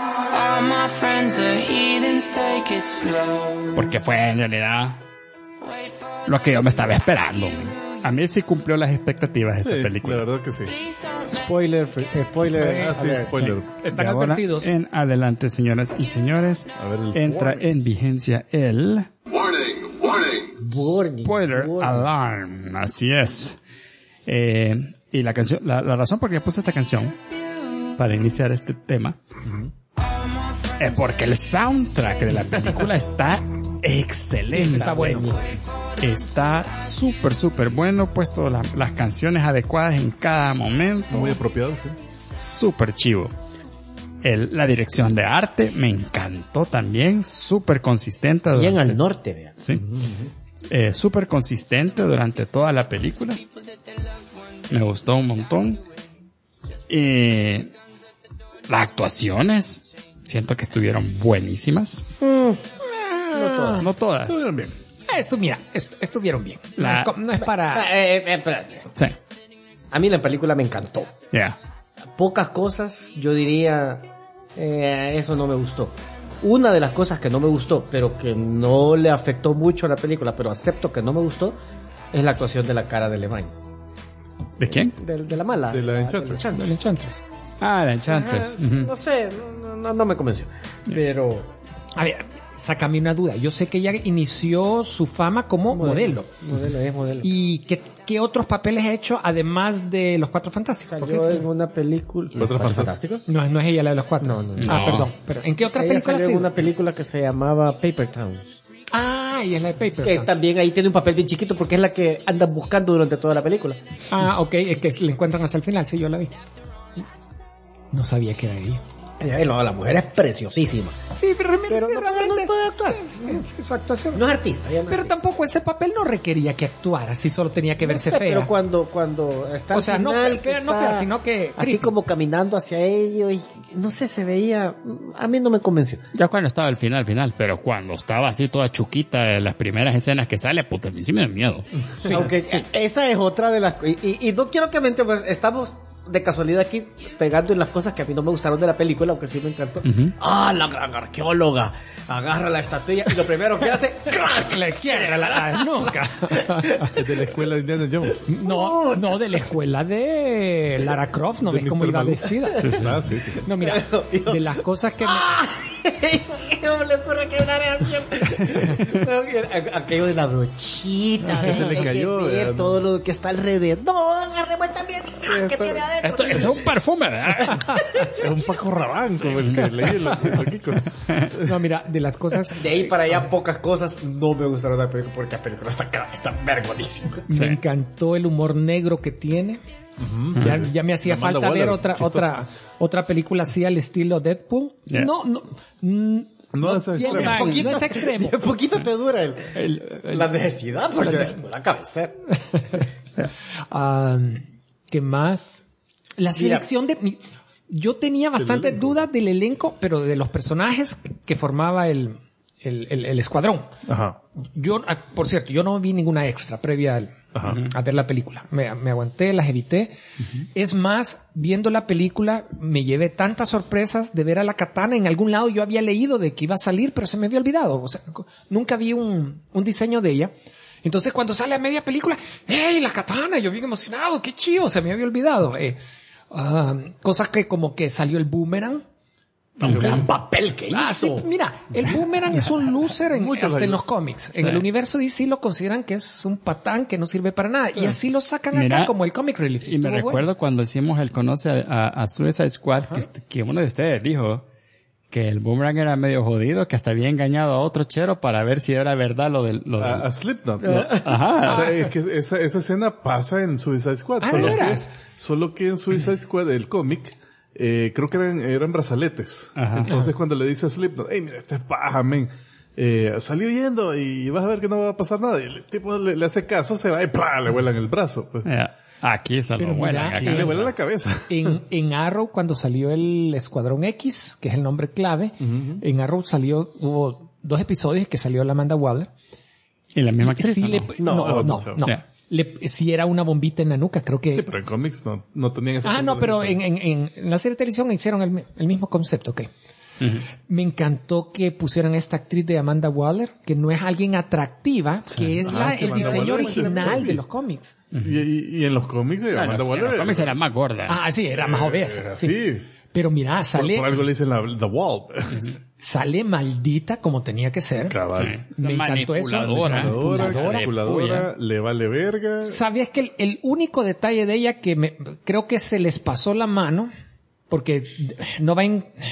Porque fue en realidad lo que yo me estaba esperando. A mí sí cumplió las expectativas esta película. La verdad que sí. Spoiler. Spoiler. Están advertidos. En adelante, señoras y señores, entra en vigencia el... Warning. Spoiler alarm. Así es. Y la canción, la razón por qué puse esta canción para iniciar este tema porque el soundtrack de la película está excelente. Sí, está bueno. Está súper bueno, puesto las canciones adecuadas en cada momento. Muy apropiado, sí. Súper chivo. La dirección de arte me encantó también, súper consistente. Bien al norte, vean. Sí. Súper consistente durante toda la película. Me gustó un montón. Las actuaciones, siento que estuvieron buenísimas. No todas. Estuvieron bien. Estuvieron bien. La- No es para... Espérate. Sí. A mí la película me encantó. Ya. Pocas cosas, yo diría, eso no me gustó. Una de las cosas que no me gustó, pero que no le afectó mucho a la película, pero acepto que no me gustó, es la actuación de la cara de Levine. ¿De quién? De la mala. De la Enchantress. El Enchantress. Ah, la Enchantress. Ujú. No sé, no me convenció. Pero... A ver, sácame una duda. Yo sé que ella inició su fama como modelo. Modelo. ¿Y qué otros papeles ha hecho además de Los Cuatro Fantásticos? Porque Salió en una película... ¿Los Cuatro Fantásticos? no es ella la de Los Cuatro. No. Ah, No. perdón. Pero ¿en qué otra Ella película salió ha en sido? una película que se llamaba Paper Towns. Ah, y es la de Paper. Que también ahí tiene un papel bien chiquito porque es la que andan buscando durante toda la película. Ah, ok, es que le encuentran hasta el final, sí, yo la vi. No sabía que era ella. No, la mujer es preciosísima. Sí, pero realmente, Pero no puede actuar. sí, su actuación. No es artista. Ya no es Pero artista. tampoco ese papel no requería que actuara, si solo tenía que verse No sé, fea. pero cuando está O al sea, no final, fea, que no está fea, sino que así creepy. como caminando hacia ellos y no sé, se veía, a mí no me convenció. Ya cuando estaba al final, pero cuando estaba así toda chuquita en las primeras escenas que sale, puta, a mí sí me da miedo. Aunque esa es otra de las y no quiero que estamos de casualidad aquí pegando en las cosas que a mí no me gustaron de la película, aunque sí me encantó. La gran arqueóloga agarra la estatuilla y lo primero que hace, ¡crack! Le quiere la nunca. Es de la escuela de Indiana Jones. No, de la escuela de Lara Croft, ¿no De ves cómo Mr. iba Malou. vestida? Sí. No, mira, de las cosas que ¿Cómo le ocurre quebrar aquello de la brochita, Que se le hay cayó, que ver ¿verdad? todo lo que está alrededor. No, agarremos también que tiene adentro. Esto es un perfume, ¿verdad? Es un Paco Rabanne, como el que leí en los Kikos. No, mira, de las cosas De ahí para allá pocas cosas no me gustaron de la película porque la película está vergonísima. me encantó el humor negro que tiene. Ya me hacía Amanda falta ver Waller, otra película así al estilo Deadpool. Yeah. No es bien, extremo. no es extremo. Un poquito te dura la necesidad porque la cabecera. ¿Qué más? La selección yo tenía bastantes dudas del elenco, pero de los personajes que formaba el escuadrón. Ajá. Por cierto, yo no vi ninguna extra previa a ver la película. Me aguanté, las evité. Es más, viendo la película, me llevé tantas sorpresas de ver a la Katana. En algún lado yo había leído de que iba a salir, pero se me había olvidado. O sea, nunca vi un diseño de ella. Entonces, cuando sale a media película, ¡hey, la Katana! Yo bien emocionado, ¡qué chido! Se me había olvidado. Cosas que como que salió el Boomerang. Un gran papel que hizo. Sí, mira, el Boomerang es un loser Muchos hasta en años. los cómics. En el universo DC lo consideran que es un patán que no sirve para nada. Y así lo sacan Mira, acá como el Comic Relief. Y me Estuvo recuerdo bueno. cuando hicimos el conoce a Suicide Squad, que uno de ustedes dijo que el Boomerang era medio jodido, que hasta había engañado a otro chero para ver si era verdad lo del... A Slipknot. Ajá. O sea, es que esa escena pasa en Suicide Squad. Ah, ¿de veras? Solo que en Suicide Squad, el cómic, creo que eran brazaletes. Ajá. Entonces cuando le dice a Slipknot, hey, mira, esto es paja, men. Salió huyendo y vas a ver que no va a pasar nada. Y el tipo le hace caso, se va y ¡plá! Le vuelan el brazo. Pues. Ya. Aquí se Pero lo mira, vuelan. Y acá. le vuela la cabeza. En Arrow, cuando salió el Escuadrón X, que es el nombre clave, en Arrow hubo 2 episodios que salió la Amanda Waller. Y la misma actriz, Sí, ¿no? no. Ya. Sí era una bombita en la nuca, creo que... Sí, pero en cómics no tenían ese... no, pero en la serie de televisión hicieron el mismo concepto, ok. Me encantó que pusieran a esta actriz de Amanda Waller, que no es alguien atractiva, que es que el Amanda diseño Waller original es de los cómics. Y en los cómics de Amanda Waller... Los cómics era más gorda. Ah, sí, era más obesa. Sí. Sí. Pero mira, Por algo le dicen The Wall. sale maldita como tenía que ser. Cabal. Me encantó eso. Manipuladora, le vale verga. ¿Sabías que el único detalle de ella que creo que se les pasó la mano, porque no va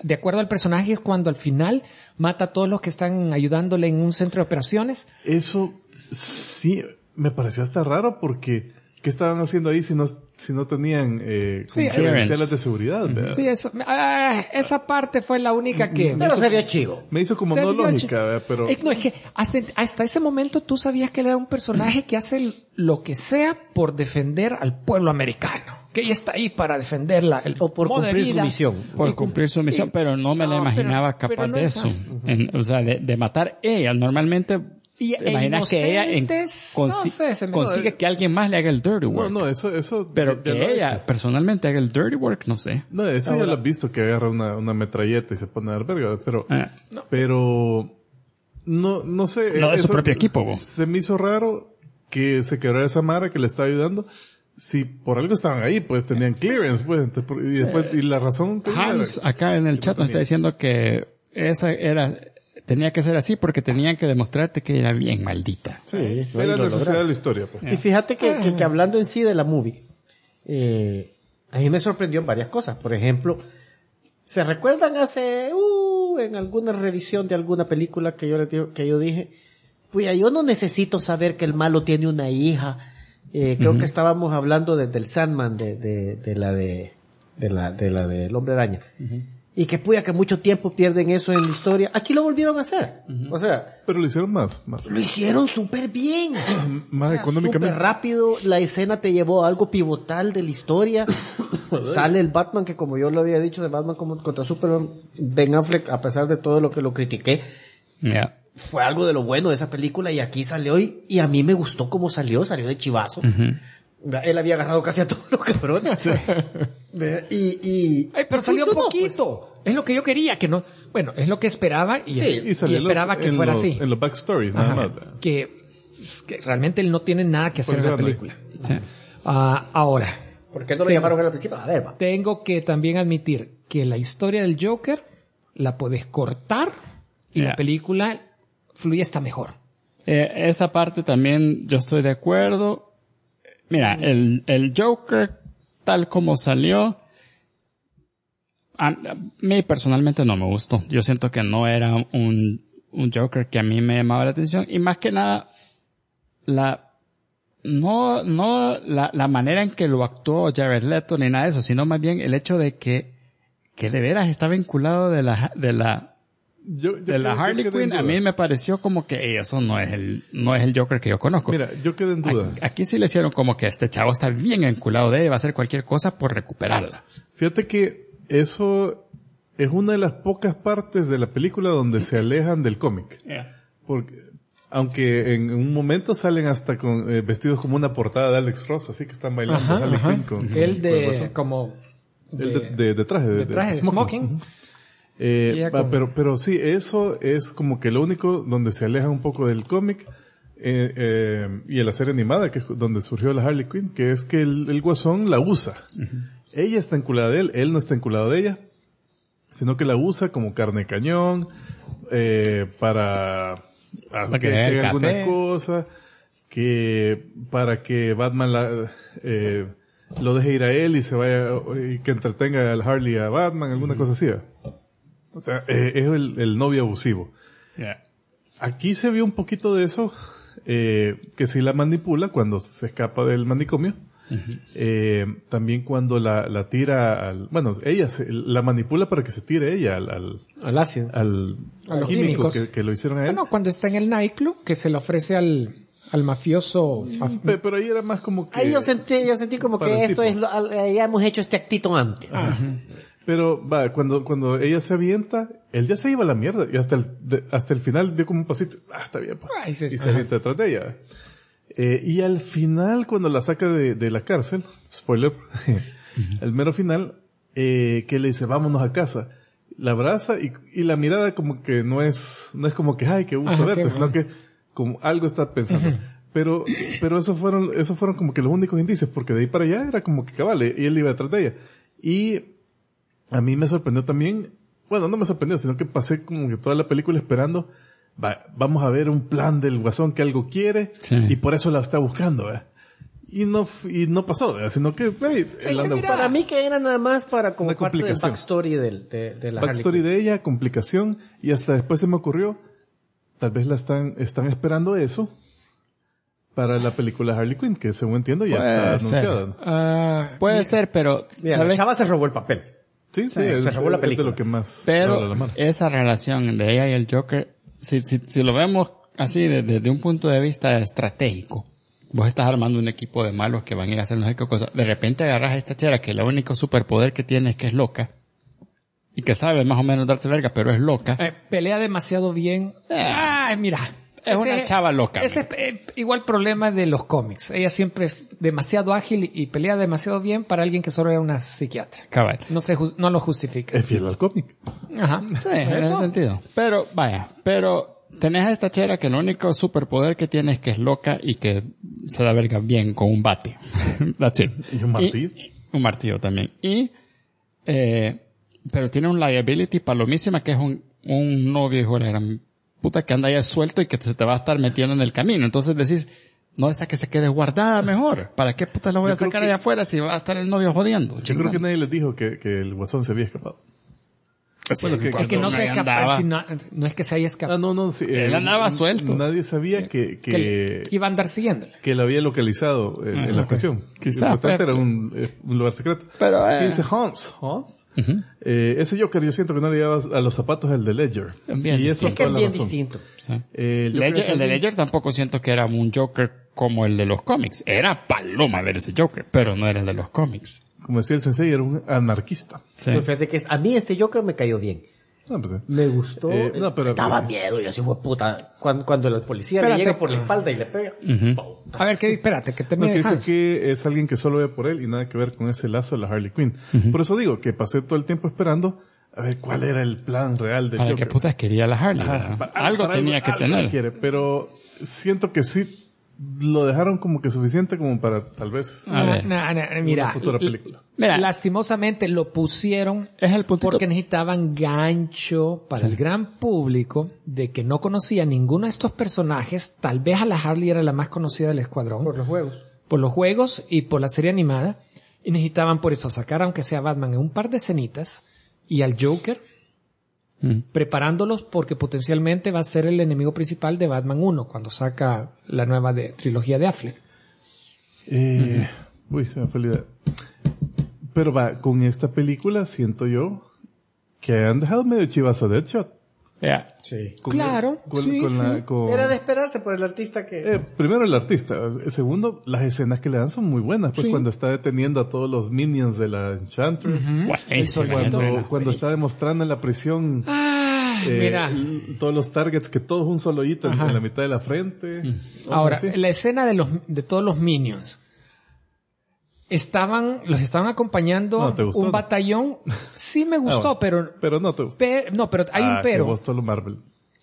de acuerdo al personaje, es cuando al final mata a todos los que están ayudándole en un centro de operaciones. Eso sí me pareció hasta raro porque ¿qué estaban haciendo ahí si no tenían credenciales de seguridad? ¿Verdad? Sí, esa parte fue la única que... Pero se vio chivo. Me hizo como no lógica, ¿verdad? Pero... No, es que hasta ese momento tú sabías que él era un personaje que hace lo que sea por defender al pueblo americano. Que ella está ahí para defenderla. O por cumplir su misión. Por cumplir su misión, pero no me la imaginaba capaz no de es eso. O sea, de matar ella. Normalmente... ¿Te imaginas que ella consigue que alguien más le haga el dirty work? No, eso. Pero que ella personalmente haga el dirty work, no sé. No, eso ya lo has visto, que agarra una metralleta y se pone a dar verga, pero no sé. No de su propio equipo, vos. Se me hizo raro que se quebrara esa mara que le estaba ayudando. Si por algo estaban ahí, pues tenían clearance, pues, y la razón... Hans, acá en el chat nos está diciendo que tenía que ser así porque tenían que demostrarte que era bien maldita. Sí, era la necesidad de la historia. Pues. Y fíjate que hablando en sí de la movie, a mí me sorprendió en varias cosas. Por ejemplo, ¿se recuerdan en alguna revisión de alguna película que yo dije, pues yo no necesito saber que el malo tiene una hija? Creo que estábamos hablando del Sandman, de la del Hombre Araña. Y que que mucho tiempo pierden eso en la historia. Aquí lo volvieron a hacer. O sea... Pero lo hicieron más. Lo hicieron súper bien. Más económicamente. Súper rápido. La escena te llevó a algo pivotal de la historia. Sale el Batman, que como yo lo había dicho, de Batman contra Superman, Ben Affleck, a pesar de todo lo que lo critiqué, fue algo de lo bueno de esa película, y aquí salió y a mí me gustó cómo salió de chivazo. Él había agarrado casi a todos los cabrones. Pero salió poquito. Pues. Es lo que yo quería, que no... Bueno, es lo que esperaba y esperaba que fuera así. En los backstories, nada más. Que realmente él no tiene nada que hacer en la película. Sí. Ahora... ¿Por qué no lo llamaron al principio? A ver, va. Tengo que también admitir que la historia del Joker la puedes cortar y la película fluye hasta mejor. Esa parte también yo estoy de acuerdo. Mira, el Joker, tal como salió, a mí personalmente no me gustó. Yo siento que no era un Joker que a mí me llamaba la atención. Y más que nada, la manera en que lo actuó Jared Leto ni nada de eso, sino más bien el hecho de que de veras está vinculado de la Harley Quinn. A mí me pareció como que eso no es el Joker que yo conozco. Mira, yo quedé en duda. Aquí sí le hicieron como que este chavo está bien vinculado de ella, va a hacer cualquier cosa por recuperarla. Fíjate que eso es una de las pocas partes de la película donde se alejan del cómic. Porque, aunque en un momento salen hasta con vestidos como una portada de Alex Ross, así que están bailando Harley Quinn con de traje de smoking. Pero sí, eso es como que lo único donde se aleja un poco del cómic, y en la serie animada, que es donde surgió la Harley Quinn, que es que el Guasón la usa. Ella está enculada de él no está enculado de ella, sino que la usa como carne de cañón, para que haga alguna cosa, para que Batman lo deje ir a él y se vaya, y que entretenga al Harley a Batman, alguna cosa así. O sea, es el novio abusivo. Aquí se vio un poquito de eso, que sí la manipula cuando se escapa del manicomio. También cuando la tira ella la manipula para que se tire ella al ácido, al químico que lo hicieron a él. Bueno, cuando está en el nightclub, que se le ofrece al mafioso. Pero ahí era más como que... Ahí yo sentí como que eso es ya hemos hecho este actito antes. Pero cuando ella se avienta, él ya se iba a la mierda y hasta el final dio como un pasito. Está bien, y se avienta detrás de ella. Y al final, cuando la saca de la cárcel, spoiler, al mero final, que le dice, vámonos a casa. La abraza y la mirada como que no es como que, ay, qué gusto verte, sino que como algo está pensando. Pero esos fueron como que los únicos indicios, porque de ahí para allá era como que cabal, y él iba detrás de ella. Y a mí me sorprendió también, bueno, no me sorprendió, sino que pasé como que toda la película esperando, vamos a ver un plan del Guasón que algo quiere, y por eso la está buscando, y no pasó, sino que Para mí que era nada más para como una parte del complicación. backstory de la backstory Harley de ella, complicación, y hasta después se me ocurrió, tal vez están esperando eso para la película Harley Quinn, que según entiendo ya está anunciada. Puede ser, pero Quinn. Mira, la ¿sabes? chava se robó el papel. Sí, se robó la es de película. lo que más Pero habla la mano. esa relación de ella y el Joker, si lo vemos así desde un punto de vista estratégico, vos estás armando un equipo de malos que van a ir a hacer no sé qué cosa. De repente agarras a esta chera que el único superpoder que tiene es que es loca y que sabe más o menos darse verga, pero es loca. Pelea demasiado bien. Mira. Es una chava loca. Ese es igual problema de los cómics. Ella siempre es demasiado ágil y pelea demasiado bien para alguien que solo era una psiquiatra. Cabal. No lo justifica. Es fiel al cómic. Ajá. Sí, en ese sentido. Pero tenés a esta chera que el único superpoder que tiene es que es loca y que se da verga bien con un bate. That's it. Y un martillo. Un martillo también. Pero tiene un liability palomísima que es un novio hijo de la gran puta que anda ya suelto y que se te va a estar metiendo en el camino. Entonces decís, no, esa que se quede guardada mejor. ¿Para qué puta la voy a sacar allá afuera si va a estar el novio jodiendo? Yo creo que nadie les dijo que el Guasón se había escapado. Bueno, Es que no se escapa, no es que se haya escapado. No, sí. Él andaba suelto. Nadie sabía que iba a andar siguiéndole. que lo había localizado en la prisión. Quizás, Supuestamente era un lugar secreto. Pero, Y dice Hans. Ese Joker yo siento que no le llevaba a los zapatos el de Ledger. Bien y eso Es que fue es la bien razón. distinto. sí. El El de Ledger tampoco siento que era un Joker como el de los cómics. Era paloma ver ese Joker, pero no era el de los cómics. Como decía el sensei, era un anarquista. Sí. Pues fíjate que a mí este Joker me cayó bien. No, pues, Me gustó. no, pero- Daba miedo y así fue puta. Cuando el policía Espérate. le llega por la espalda y le pega. A ver, espérate, que te No, me que dice dejas. que es alguien que solo ve por él y nada que ver con ese lazo de la Harley Quinn. Por eso digo que pasé todo el tiempo esperando a ver cuál era el plan real del ¿Para Joker. qué putas quería la Harley? Ajá, ¿verdad? para- Algo para tenía que algo tener. quiere, pero siento que sí lo dejaron como que suficiente como para tal vez A ver. Mira, una futura película. Mira. lastimosamente lo pusieron Es el puntito. porque necesitaban gancho para el gran público de que no conocía ninguno de estos personajes. Tal vez a la Harley era la más conocida del escuadrón. Por los juegos. Por los juegos y por la serie animada. Y necesitaban por eso sacar, aunque sea Batman, en un par de escenitas y al Joker, preparándolos porque potencialmente va a ser el enemigo principal de Batman 1 cuando saca la nueva trilogía de Affleck. Uy, se me fue la idea. Pero con esta película siento yo que han dejado medio chivas a Deadshot. Yeah. Sí. Con Claro, sí, Era de esperarse por el artista que... primero el artista. Segundo, las escenas que le dan son muy buenas. Pues Sí. cuando está deteniendo a todos los minions de la Enchantress. Buenísima Cuando, escena. cuando está demostrando en la prisión Mira, todos los targets, que todo es un solo hito en la mitad de la frente. ahora, Sí. la escena de todos los minions. Los estaban acompañando No, ¿te gustó? un batallón. Sí me gustó, bueno. pero... Pero no te gusta. pero hay un Que pero. vos todo lo Marvel.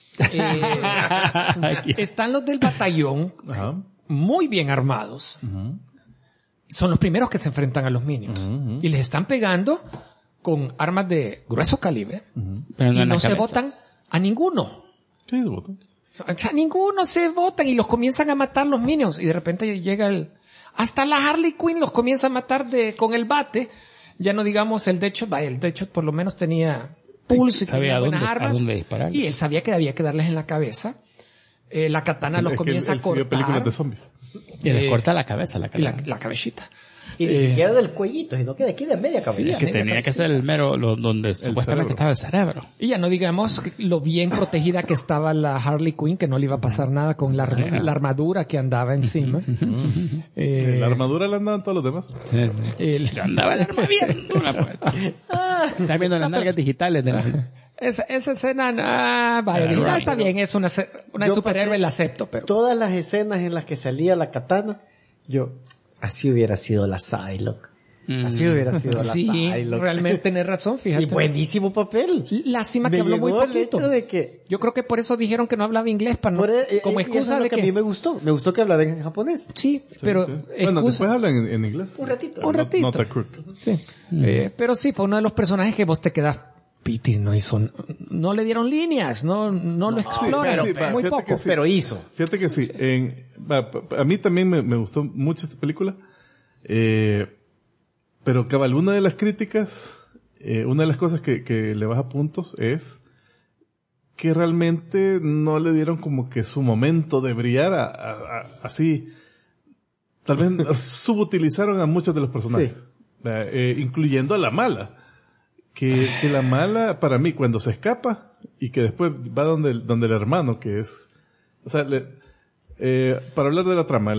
Están los del batallón Ajá. muy bien armados. Son los primeros que se enfrentan a los minions. Y les están pegando con armas de grueso calibre. Pero Y en la no se cabeza. botan a ninguno. Sí, es botón. A ninguno se botan y los comienzan a matar los minions. Y de repente llega hasta la Harley Quinn los comienza a matar con el bate. Ya no digamos el Deadshot. El Deadshot por lo menos tenía pulso y Sabía tenía buenas a armas. dónde dispararles. Y él sabía que había que darles en la cabeza. La katana los Es que comienza él a siguió películas cortar. de zombies. Y les corta la cabeza, la Y cara. la cabecita. Y ni siquiera del cuellito, sino que de aquí de media cabeza. Es que tenía que ser el mero, donde supuestamente cerebro. estaba el cerebro. Y ya no digamos lo bien protegida que estaba la Harley Quinn, que no le iba a pasar nada con la armadura que andaba encima. La armadura la andaban todos los demás. Yo andaba el arma bien dura, pues. Estás viendo las nalgas digitales de la... Esa escena, vale, Right. está bien, es una Yo superhéroe, pasé la acepto, pero... Todas las escenas en las que salía la katana, así hubiera sido la Psylocke. Así hubiera sido la Sí, Psylocke. realmente tenés razón, fíjate. Y buenísimo papel. Lástima que Me habló muy llegó el poquito. hecho de que... Yo creo que por eso dijeron que no hablaba inglés, para no, como y eso excusa es lo de que a mí me gustó. Me gustó que hablara en japonés. Sí, pero Sí. Bueno, excusa- después hablan en inglés. Un ratito. Un ratito. Not a crook. Sí. Pero sí, fue uno de los personajes que vos te quedás. P.T. no le dieron líneas, no lo explora, sí, muy fíjate poco. que sí. Pero hizo. Fíjate que sí. A mí también me gustó mucho esta película. Pero cabal, una de las críticas, una de las cosas que le baja puntos es que realmente no le dieron como que su momento de brillar así. Tal vez subutilizaron a muchos de los personajes. Incluyendo a la mala. Que la mala, para mí, cuando se escapa y que después va donde el hermano, que es... O sea, para hablar de la trama,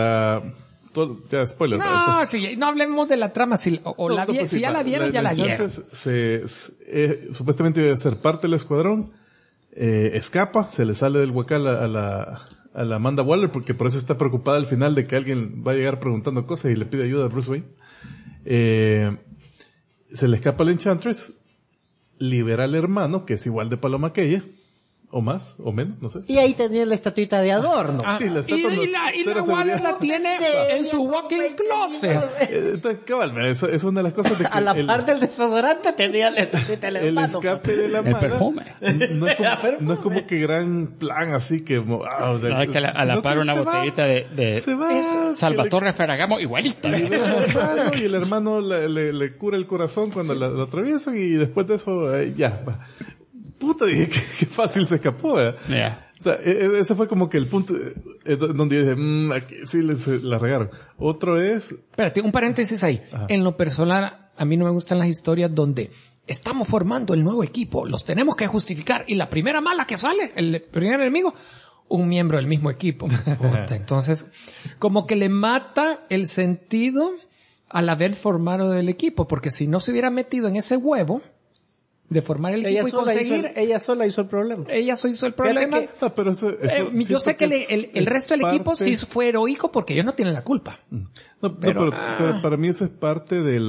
ya, spoiler. No, sí, no hablemos de la trama. Si ya la vieron, ya la vieron. Supuestamente debe ser parte del escuadrón. Escapa, se le sale del huacal a la Amanda Waller, porque por eso está preocupada al final de que alguien va a llegar preguntando cosas y le pide ayuda a Bruce Wayne. Se le escapa al Enchantress, libera al hermano, que es igual de paloma que ella, o más, o menos, no sé. Y ahí tenía la estatuita de adorno. Sí, la estatua y la Waller la tiene en su walk-in closet. Entonces, cabal, eso es una de las cosas de que A la par del desodorante tenía la estatuita del el hermano. escape de la El mala perfume. no es como que gran plan así que... No, es que a la par una botellita de se va, Salvatore Ferragamo igualita. y el hermano le cura el corazón cuando la atraviesan y después de eso, ya. Puta, dije, qué fácil se escapó. Yeah. O sea, ese fue como que el punto donde dije, aquí sí la regaron. Otro es... Espérate, un paréntesis ahí. Ajá. En lo personal, a mí no me gustan las historias donde estamos formando el nuevo equipo, los tenemos que justificar, y la primera mala que sale, el primer enemigo, un miembro del mismo equipo. Puta, entonces, como que le mata el sentido al haber formado el equipo, porque si no se hubiera metido en ese huevo de formar el equipo y conseguir... Ella sola hizo el problema. Ella hizo el problema. pero eso Yo sé que el resto del equipo sí fue heroico porque ellos no tienen la culpa. Pero para mí eso es parte de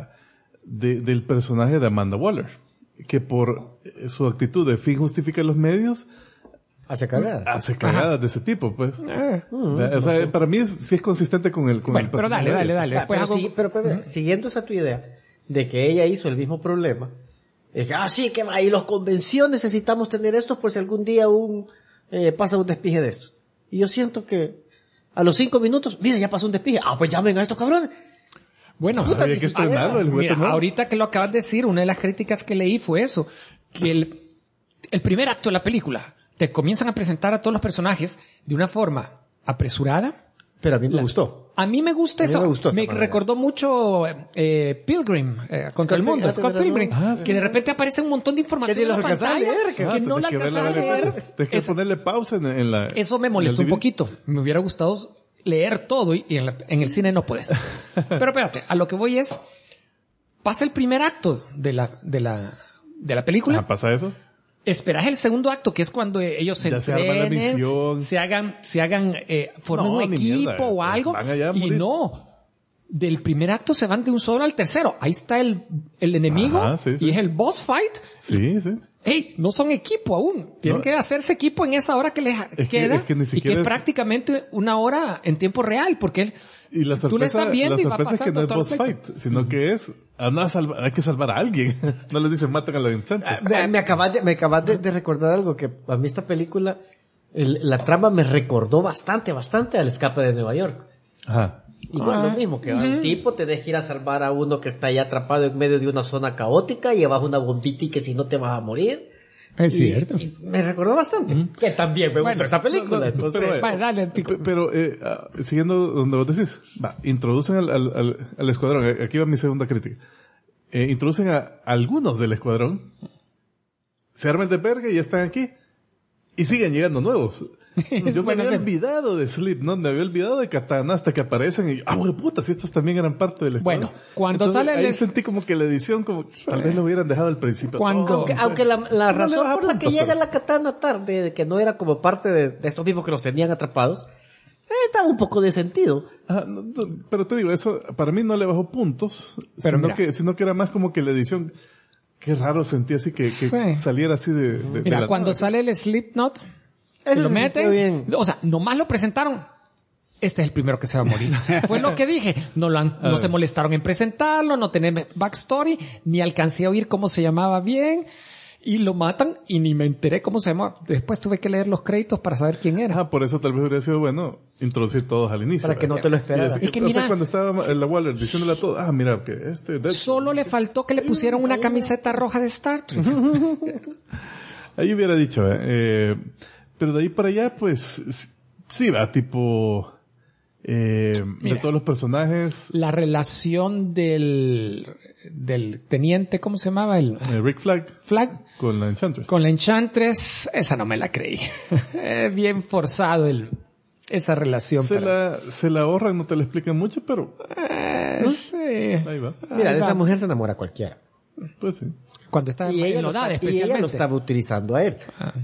del personaje de Amanda Waller, que por su actitud de fin justifica los medios, Hace cagadas. hace cagadas de ese tipo, pues. O sea, para mí sí es consistente con el Bueno, pero personaje. dale. Después Pero siguiendo esa tu idea de que ella hizo el mismo problema, es que, sí, que va, y los convenció, necesitamos tener esto por si algún día pasa un despije de estos. Y yo siento que a los 5 minutos, mira, ya pasó un despije. Pues llamen a estos cabrones. Bueno, Había que estrenarlo, el juguete mira, nuevo. ahorita que lo acabas de decir, una de las críticas que leí fue eso, que el primer acto de la película te comienzan a presentar a todos los personajes de una forma apresurada. Pero a mí me gustó. A mí me gusta eso. me gustó esa Me manera. recordó mucho Pilgrim contra el mundo, Scott Pilgrim, sí. que de repente aparece un montón de información Que ni en la los alcanzaba a pantalla leer, que no la alcanzaba a leer. Tienes que ponerle pausa en la... Eso me molestó un poquito. Me hubiera gustado leer todo y en el cine no puedes. Pero espérate, a lo que voy es, pasa el primer acto de la película. ¿Pasa eso? Esperas el segundo acto, que es cuando ellos se Ya se arma la entrenen, misión. formen No, un ni equipo mierda. o algo. Van allá a Y morir. no. Del primer acto se van de un solo al tercero. Ahí está el enemigo Ajá, sí, sí. y es el boss fight. Sí. Hey, no son equipo aún. Tienen No. que hacerse equipo en esa hora que les queda. es que ni y siquiera que es es- prácticamente una hora en tiempo real, porque Y la tú le sorpresa, estás viendo y va es que no pasando es todo el boss pleito. fight, sino que es, hay que salvar a alguien. No les dicen maten a la Enchantress. Me acabas de recordar algo que a mí esta película, la trama me recordó bastante al escape de Nueva York. Ajá. Igual lo mismo, que un tipo tenés que ir a salvar a uno que está ahí atrapado en medio de una zona caótica, llevas una bombita y que si no te vas a morir. Es Y- cierto. y me recordó bastante. Que también me gustó esa película. Entonces, Vale, dale, Pico. Pero, siguiendo donde vos decís, introducen al escuadrón. Aquí va mi segunda crítica. Introducen a algunos del escuadrón. Se arma el desvergue y ya están aquí. Y siguen llegando nuevos. Yo me Bueno, había sí. olvidado de Slipknot, me había olvidado de Katana hasta que aparecen y puta, si estos también eran parte del escuadrón. Bueno, cuando Entonces, sale el ahí sentí como que la edición, como tal vez lo hubieran dejado al principio. Cuando- aunque la No le razón baja por la que puntos, llega pero- la katana tarde, de que no era como parte de estos mismos que los tenían atrapados, daba un poco de sentido. Pero te digo, eso para mí no le bajó puntos, Pero mira. sino que era más como que la edición, qué raro sentí así que Sí. saliera así de Mira, la cuando nada. sale el Slipknot, Ese lo se meten, sintió bien. o sea, nomás lo presentaron. este es el primero que se va a morir. Fue lo que dije. No se molestaron en presentarlo, no tenemos backstory, ni alcancé a oír cómo se llamaba bien. Y lo matan y ni me enteré cómo se llamaba. Después tuve que leer los créditos para saber quién era. Por eso tal vez hubiera sido bueno introducir todos al inicio. Para que no te lo esperaras. Es que o sea, mira, cuando estaba la Waller diciéndole a todos, mira, que solo le faltó que le pusieran una camiseta roja de Star Trek. Ahí hubiera dicho, pero de ahí para allá, pues, sí va, tipo, de todos los personajes. La relación del teniente, ¿cómo se llamaba? Rick Flag. Con la Enchantress. Con la Enchantress, esa no me la creí. Bien forzado esa relación. Se la ahorran, no te la explican mucho, pero... Sí. Ahí va. Mira, de esa mujer se enamora cualquiera. Pues sí. Cuando está Y ella especialmente. y ella lo estaba utilizando a él.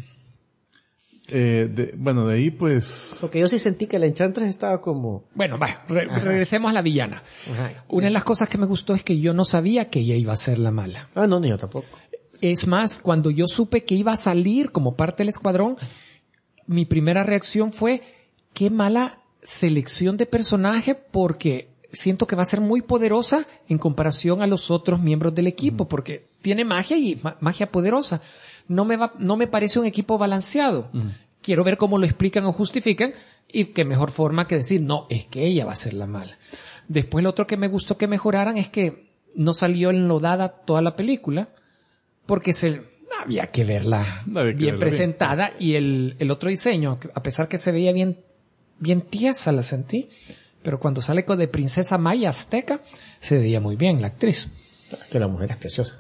De ahí pues... Porque yo sí sentí que la Enchantress estaba como... Bueno, vaya, regresemos a la villana. Ajá. Una de las cosas que me gustó es que yo no sabía que ella iba a ser la mala. No, ni yo tampoco. Es más, cuando yo supe que iba a salir como parte del escuadrón, mi primera reacción fue, qué mala selección de personaje, porque siento que va a ser muy poderosa en comparación a los otros miembros del equipo, porque tiene magia y magia poderosa. No me parece un equipo balanceado. Quiero ver cómo lo explican o justifican, y qué mejor forma que decir, no, es que ella va a ser la mala. Después lo otro que me gustó que mejoraran es que no salió enlodada toda la película, porque había que verla bien presentada, y el otro diseño, a pesar que se veía bien tiesa, la sentí, pero cuando sale de princesa maya azteca, se veía muy bien la actriz. Que la mujer es preciosa.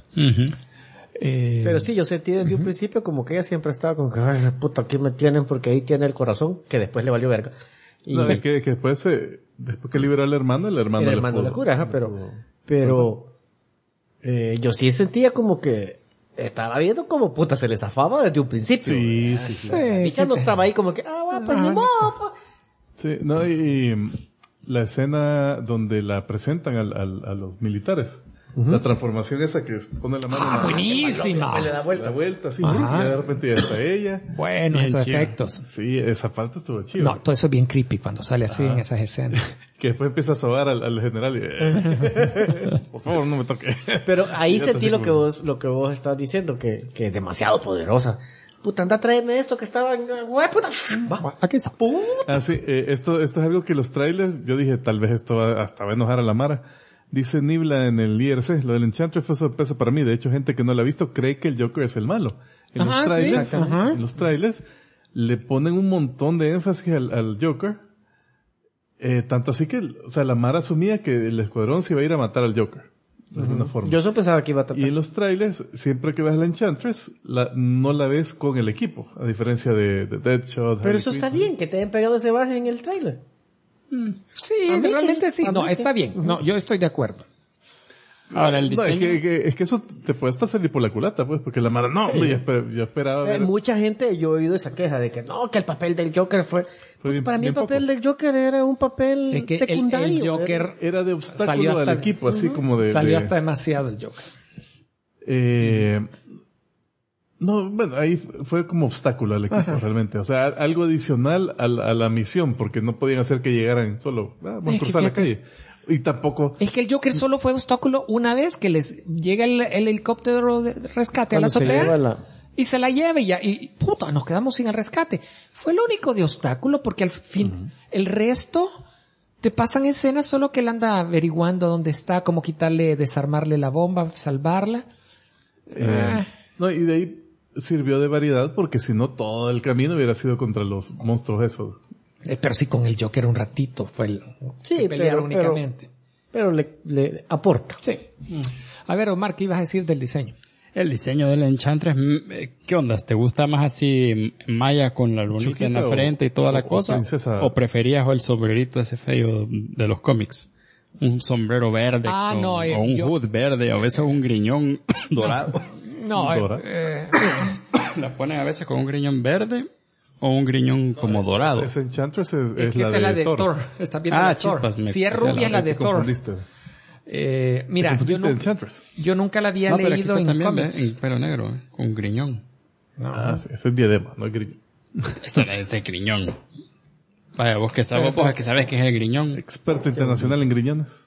Pero sí, yo sentí desde un principio como que ella siempre estaba como que, ay, puta, aquí me tienen porque ahí tiene el corazón, que después le valió verga. Y no, es que después que liberó al hermano, el hermano la cura, pero yo sí sentía como que estaba viendo como puta se le zafaba desde un principio. Sí. La bicha no estaba ahí como que, pues ni modo, pues. Sí, no, y la escena donde la presentan a los militares. La transformación esa que pone la mano. Buenísima. Le da vuelta, así, y de repente ya está ella. Bueno, esos efectos. Sí, esa parte estuvo chido. No, todo eso es bien creepy cuando sale así en esas escenas. Que después empieza a sobar al general y, por favor, no me toque. Pero ahí sentí lo que vos estabas diciendo, que es demasiado poderosa. Puta, anda, tráeme esto que estaba en... puta. Aquí está. Sí, esto es algo que los trailers, yo dije, tal vez esto hasta va a enojar a la Mara. Dice Nibla en el IRC, lo del Enchantress fue sorpresa para mí. De hecho, gente que no la ha visto cree que el Joker es el malo. En los trailers le ponen un montón de énfasis al Joker. Tanto así que, la Mara asumía que el escuadrón se iba a ir a matar al Joker. De alguna forma. Yo solo pensaba que iba a tratar. Y en los trailers, siempre que ves a la Enchantress, no la ves con el equipo. A diferencia de Deadshot. Pero eso está bien, que te hayan pegado ese baje en el trailer. Sí, realmente sí. No, está bien. No, yo estoy de acuerdo. Ahora, el diseño... es que eso te puede hasta salir por la culata, pues, porque la Mara, yo esperaba ver... Mucha gente, yo he oído esa queja de que no, que el papel del Joker fue bien, para mí el papel poco. del Joker era un papel es que secundario. El Joker era de obstáculo al equipo, así como de... Salió hasta demasiado el Joker. No, bueno, ahí fue como obstáculo al equipo realmente. O sea, algo adicional a la misión, porque no podían hacer que llegaran solo, vamos a cruzar la calle. Y tampoco... Es que el Joker solo fue obstáculo una vez que les llega el helicóptero de rescate a la azotea y se la lleva y puta, nos quedamos sin el rescate. Fue el único de obstáculo porque al fin, el resto te pasan escenas solo que él anda averiguando dónde está, cómo desarmarle la bomba, salvarla. No, y de ahí sirvió de variedad porque si no todo el camino hubiera sido contra los monstruos esos. Pero sí con el Joker un ratito fue pelear únicamente. Pero le aporta. Sí. A ver, Omar, ¿qué ibas a decir del diseño? El diseño del Enchantress, ¿qué onda? ¿Te gusta más así Maya con la lunita en la frente y toda la cosa? Princesa. ¿O preferías el sombrerito ese feo de los cómics? Un sombrero verde o un hood verde, o a veces un griñón dorado. No, La ponen a veces con un griñón verde o un griñón como dorado. Ese Enchantress es que la de Thor. Está viendo la de Thor. Chispas, Si es rubia es la de Thor. Mira, yo nunca la había leído en cómics. En pelo negro, con griñón. Sí, ese es diadema, no es griñón. Ese griñón. Vaya, vos que sabes que es el griñón. Experto internacional en griñones.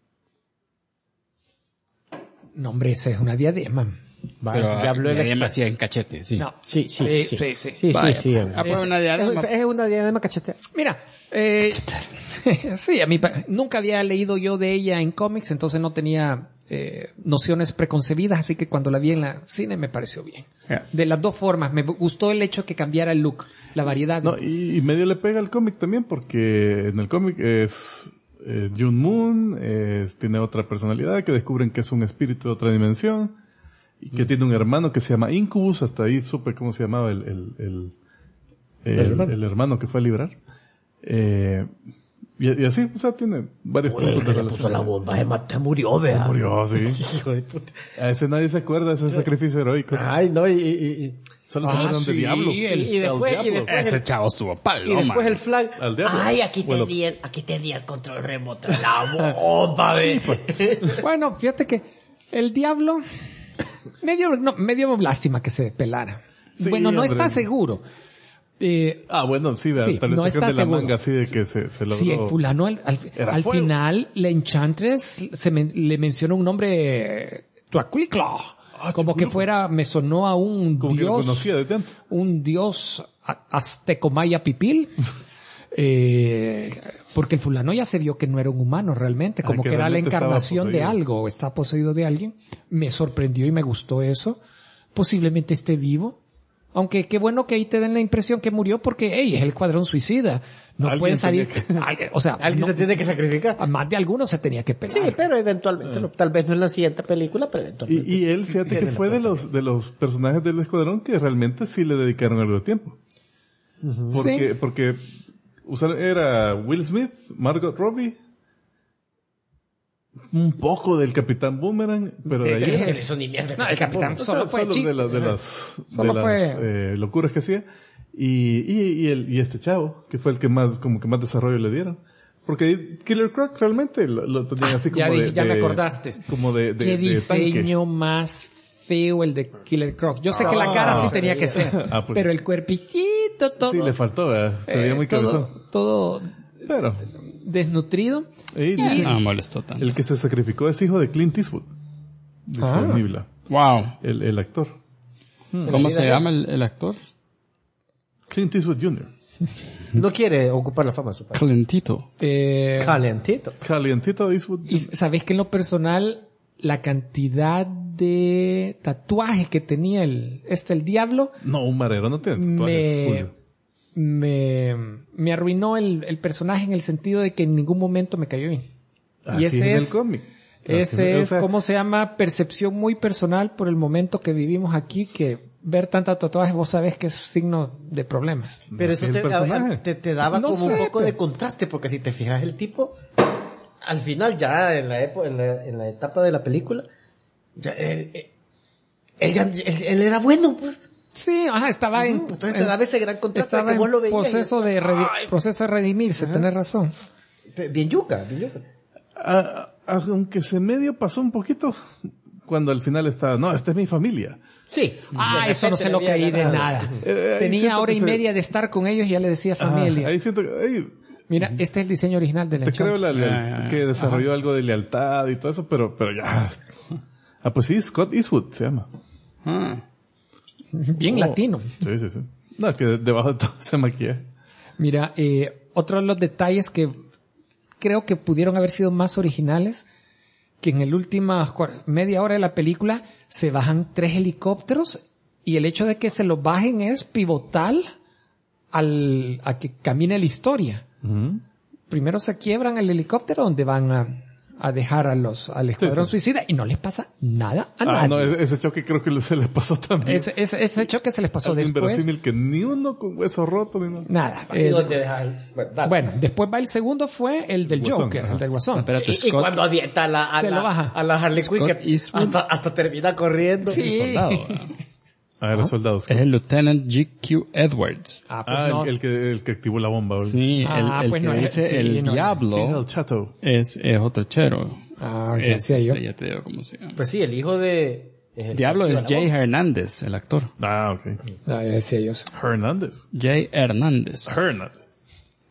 No, hombre, esa es una diadema. Pero ya habló el diadema experto. sí en cachete, sí. No, Sí. Vaya, Sí. pues una diadema. Es una diadema cachetea. Mira, sí, nunca había leído yo de ella en cómics, entonces no tenía nociones preconcebidas, así que cuando la vi en la cine me pareció bien. Yeah. De las dos formas, me gustó el hecho que cambiara el look, la variedad. No, y medio le pega al cómic también, porque en el cómic es June Moon, tiene otra personalidad, que descubren que es un espíritu de otra dimensión, y que tiene un hermano que se llama Incubus. Hasta ahí supe cómo se llamaba el hermano que fue a liberar. Y así, o sea, tiene varios puntos de Le puso la relación. bomba, se mató, murió, ¿verdad? Murió, sí. Hijo de puta. A ese nadie se acuerda, ese sacrificio heroico. Ay, no, y Solo se acuerdan de sí, Diablo. y después Ese chavo estuvo palo, y después man. el flag. Al diablo. Ay, aquí Bueno. tenía el control remoto de la bomba, ve. Bueno, fíjate que el diablo, medio lástima que se pelara. Sí, bueno, no hombre. está seguro. Bueno, sí, vea, Sí, tal vez no sacan está de la seguro. manga así de que se logró. Sí, el fulano Era al fuego. final, la Enchantress le mencionó un nombre, Tuacuiclo. Como que fuera, me sonó a un Como que lo dios, conocía desde antes. un dios azteco maya pipil. Porque el fulano ya se vio que no era un humano realmente, como que que era la realmente estaba encarnación de poseído. algo, está poseído de alguien. Me sorprendió y me gustó eso. Posiblemente esté vivo. Aunque qué bueno que ahí te den la impresión que murió porque, hey, es el Escuadrón Suicida. No Alguien pueden salir. tenía O sea, Alguien no- se tiene que sacrificar. a más de algunos se tenía que pelar. Sí, pero eventualmente, tal vez no en la siguiente película, pero eventualmente. Y él, fíjate que Tiene fue la de los personajes del escuadrón que realmente sí le dedicaron algo de tiempo. Porque era Will Smith, Margot Robbie, un poco del Capitán Boomerang, pero de ahí Eso ni mierda. No, el Capitán o sea, solo fue chiste. de las Solo fue- locuras que hacía. Y este chavo, que fue el que más desarrollo le dieron. Porque ahí Killer Croc realmente lo tenían así como Ya me acordaste. Como de Qué diseño más feo el de Killer Croc. Yo sé que la cara sí tenía que ser, Ah, pues. pero el cuerpicito, todo. Sí, le faltó, ¿verdad? Se veía muy cabezón. todo Pero, desnutrido. y dice, No me molestó tanto. el que se sacrificó es hijo de Clint Eastwood. Dice Nibla, Wow. el actor. ¿Cómo se llama el actor? Clint Eastwood Jr. No quiere ocupar la fama de su padre. Calentito. Calentito. Calientito Eastwood. Y sabes que en lo personal, la cantidad de tatuajes que tenía el diablo, No, un marero no tiene tatuajes. me arruinó el personaje en el sentido de que en ningún momento me cayó bien. Así y ese en el es, cómic. ese O es, sea, ¿cómo se llama? Percepción muy personal por el momento que vivimos aquí, que ver tanta tatuajes vos sabés que es signo de problemas. Pero Así eso es el personaje. te daba No como sé, un poco pero- de contraste, porque si te fijas el tipo, al final ya en la etapa de la película, ya, él era bueno, pues. Sí, estaba en... Entonces te daba ese gran contraste Estaba que vos lo en veías. proceso de, proceso de redimirse, tenés razón. Bien yuca. Aunque se medio pasó un poquito cuando al final está, no, esta es mi familia. Sí. Eso no se lo caí de nada. Ahí Tenía siento hora que y media de estar con ellos y ya le decía familia. Ahí siento que, Mira, este es el diseño original de la te creo Enchantress. que desarrolló algo de lealtad y todo eso, pero ya. Pues sí, Scott Eastwood se llama. Bien latino. Sí. No, que debajo de todo ese maquillaje. Mira, otro de los detalles que creo que pudieron haber sido más originales, que en el última media hora de la película se bajan 3 helicópteros y el hecho de que se los bajen es pivotal a que camine la historia. Primero se quiebran el helicóptero donde van a dejar al Escuadrón Suicida y no les pasa nada a nadie. No, ese choque creo que se le pasó también. Ese choque se les pasó Algo después. inverosímil que ni uno con hueso roto ni nada. Nada. ¿Y dónde dejas Bueno, después va el segundo, fue el del Guasón, Joker, ajá. el del Guasón. Espérate, Y Scott. cuando avienta Se lo baja. a la Harley Quinn, Scott que Eastwood. hasta termina corriendo. Sí. Soldado. Era soldado. Es el Lieutenant G.Q. Edwards. No. el que activó la bomba. ¿verdad? Sí, el pues que no es- dice sí, el no. diablo El chato. es otro chero. Ya Es, decía yo. ya te digo cómo se llama. Pues sí, el hijo de... el Diablo que es activa la Jay bomba. Hernández, el actor. Ok. Ya decía yo. Hernández. Jay Hernández. Hernández.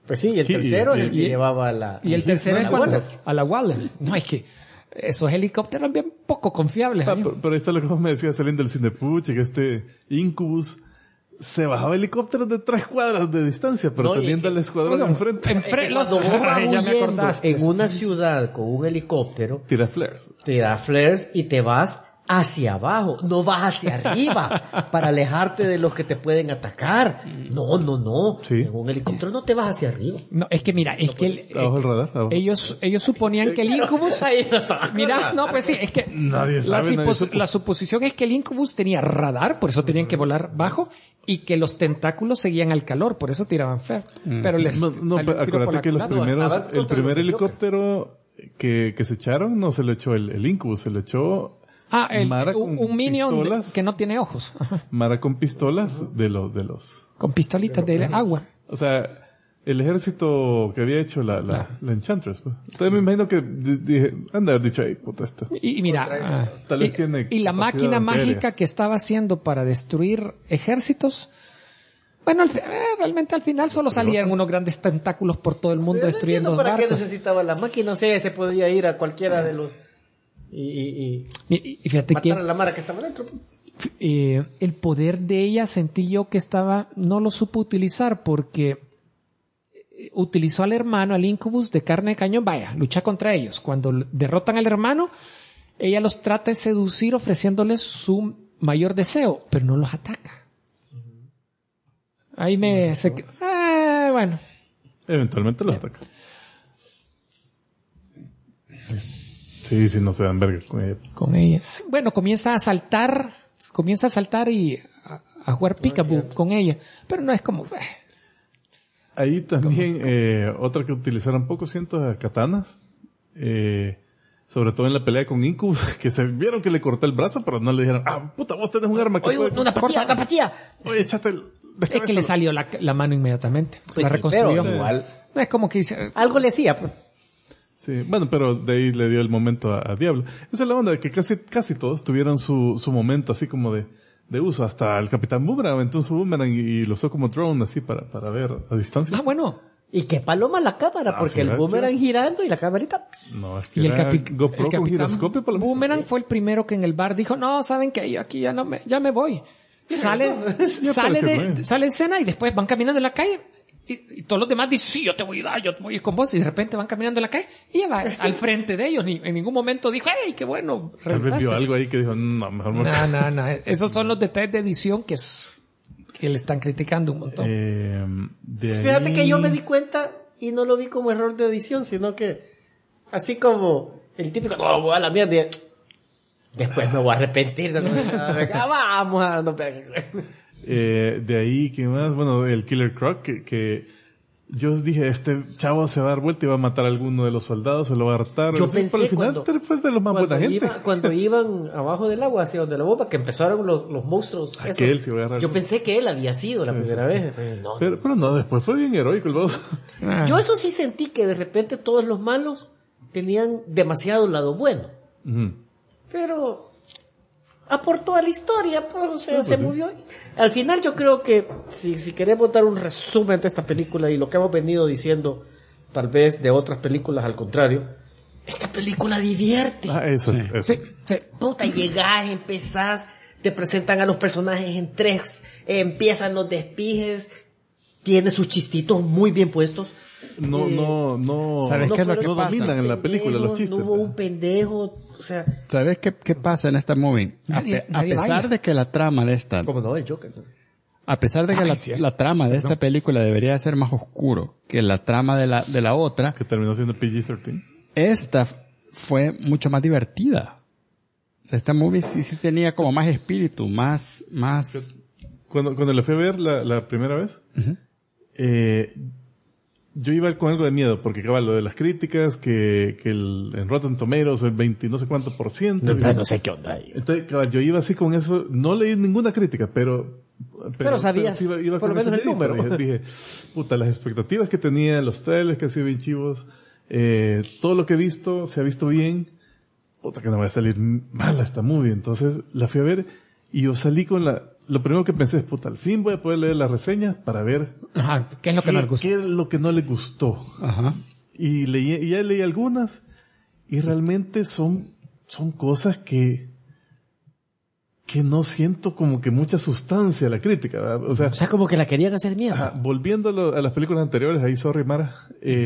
Pues sí, y el tercero es el que llevaba Y el tercero es Waller. a la Waller. No, es que esos helicópteros eran bien poco confiables. amigo. pero ahí está lo que vos me decías saliendo del cine, puche, que este Incubus se bajaba helicópteros de 3 cuadras de distancia, pero No, teniendo el escuadrón enfrente. Cuando vos vas Ay, ya me huyendo acordaste. en una ciudad con un helicóptero, Tira flares. te da flares y te vas hacia abajo, no vas hacia arriba para alejarte de los que te pueden atacar. No. Sí. En un helicóptero no te vas hacia arriba. No, es que mira, es que Abajo el radar. abajo. ellos suponían que el Incubus... Ahí no estaba. Mira, no, pues sí, es que Nadie sabe, nadie supo. la suposición es que el Incubus tenía radar, por eso tenían que volar bajo, y que los tentáculos seguían al calor, por eso tiraban flare. Pero les No, salió pero un tiro por acuérdate la que los culata. primeros, estaba el contra primer el Joker. helicóptero que se echaron no se lo echó el Incubus, se lo echó Mara un con Minion pistolas. que no tiene ojos. Ajá. Mara con pistolas de los. Con pistolitas de agua. O sea, el ejército que había hecho la Enchantress. Pues. Entonces me imagino que dije, han de haber dicho, ay, puta esta. Y mira, Tal vez tiene y la capacidad máquina antiaérea. mágica que estaba haciendo para destruir ejércitos, bueno, realmente al final solo salían unos grandes tentáculos por todo el mundo destruyendo No entiendo para qué barcos. necesitaba la máquina, o sea, se podía ir a cualquiera de los y Y fíjate matar a que la mara que estaba dentro. el poder de ella sentí yo que no lo supo utilizar porque utilizó al hermano, al Incubus de carne de cañón, vaya, lucha contra ellos. Cuando derrotan al hermano, ella los trata de seducir ofreciéndoles su mayor deseo, pero no los ataca. Ahí bueno. Eventualmente lo ataca. Sí, no se dan verga con ella. Con ellas. Bueno, comienza a saltar y a jugar peekaboo con ella, pero no es como... Ahí también, otra que utilizaron poco, siento, katanas. Sobre todo en la pelea con Incubus, que se vieron que le cortó el brazo, pero no le dijeron, puta, vos tenés un arma que Oye, puede... una partida. Oye, échate el... Es que le salió la mano inmediatamente. Pues la sí, reconstruyó. pero igual. No es como que dice... Algo le hacía, pues. Sí, bueno, pero de ahí le dio el momento a Diablo. Esa es la onda, que casi todos tuvieron su momento así como de uso. Hasta el Capitán Boomerang aventó su boomerang y lo usó como drone así para ver a distancia. Bueno. Y qué paloma la cámara, porque el será, boomerang chicos. girando y la camarita. No, es que Y el era GoPro el con giroscopio para la Boomerang fue el primero que en el bar dijo, no, ¿saben qué? Yo aquí ya me voy. Sale escena y después van caminando en la calle y todos los demás dicen, sí, yo te voy a ayudar, yo voy a ir con vos, y de repente van caminando en la calle y ella va al frente de ellos, ni en ningún momento dijo, hey, qué bueno, Tal vez vio revisaste". algo ahí que dijo, no, mejor me... No, esos son los detalles de edición que le están criticando un montón. Fíjate que yo me di cuenta y no lo vi como error de edición, sino que así como el típico, voy a la mierda. Después me voy a arrepentir. Vamos. De ahí, ¿qué más? Bueno, el Killer Croc, que yo dije, este chavo se va a dar vuelta y va a matar a alguno de los soldados, se lo va a hartar. Yo Así, pensé pero al final fue de los más buena gente. Cuando iban abajo del agua, hacia donde la bomba, que empezaron los monstruos. Que él se iba a agarrar. Yo pensé que él había sido la primera vez. No. Pero no, después fue bien heroico el boss. Yo eso sí sentí que de repente todos los malos tenían demasiado lado bueno. Pero aportó a la historia, pues, o sea, se movió. Al final yo creo que si queremos dar un resumen de esta película y lo que hemos venido diciendo, tal vez de otras películas al contrario, esta película divierte. Eso. Sí. Puta, llegás, empezás, te presentan a los personajes en tres, empiezan los despijes, tiene sus chistitos muy bien puestos. No. ¿Sabes qué es lo que no pasa? dominan en la película los chistes. No hubo un pendejo, o sea... ¿Sabes qué pasa en esta movie? Nadie A pesar baila. de que la trama de esta, Como no, el Joker. a pesar de que la trama de esta película debería ser más oscuro que la trama de la otra, Que terminó siendo PG-13. esta fue mucho más divertida. O sea, esta movie sí tenía como más espíritu, más... Cuando la fui a ver la primera vez, yo iba con algo de miedo, porque cabal, lo de las críticas, que en Rotten Tomatoes el 20 no sé cuánto %. No sé qué onda ahí. Entonces, cabal, yo iba así con eso, no leí ninguna crítica, pero sabías, sí iba por lo con menos ese el número. miedito. Dije, puta, las expectativas que tenía, los trailers que han sido bien chivos, todo lo que he visto, se ha visto bien, puta, que no va a salir mala esta movie. Entonces, la fui a ver, Y yo salí con lo primero que pensé es, puta, al fin voy a poder leer las reseñas para ver Ajá, ¿qué es lo que no les gustó? qué es lo que no les gustó. Ajá. Y ya leí algunas y realmente son cosas que no siento como que mucha sustancia la crítica, ¿verdad? O sea, como que la querían hacer mierda. volviendo a las películas anteriores, ahí sorry Mara,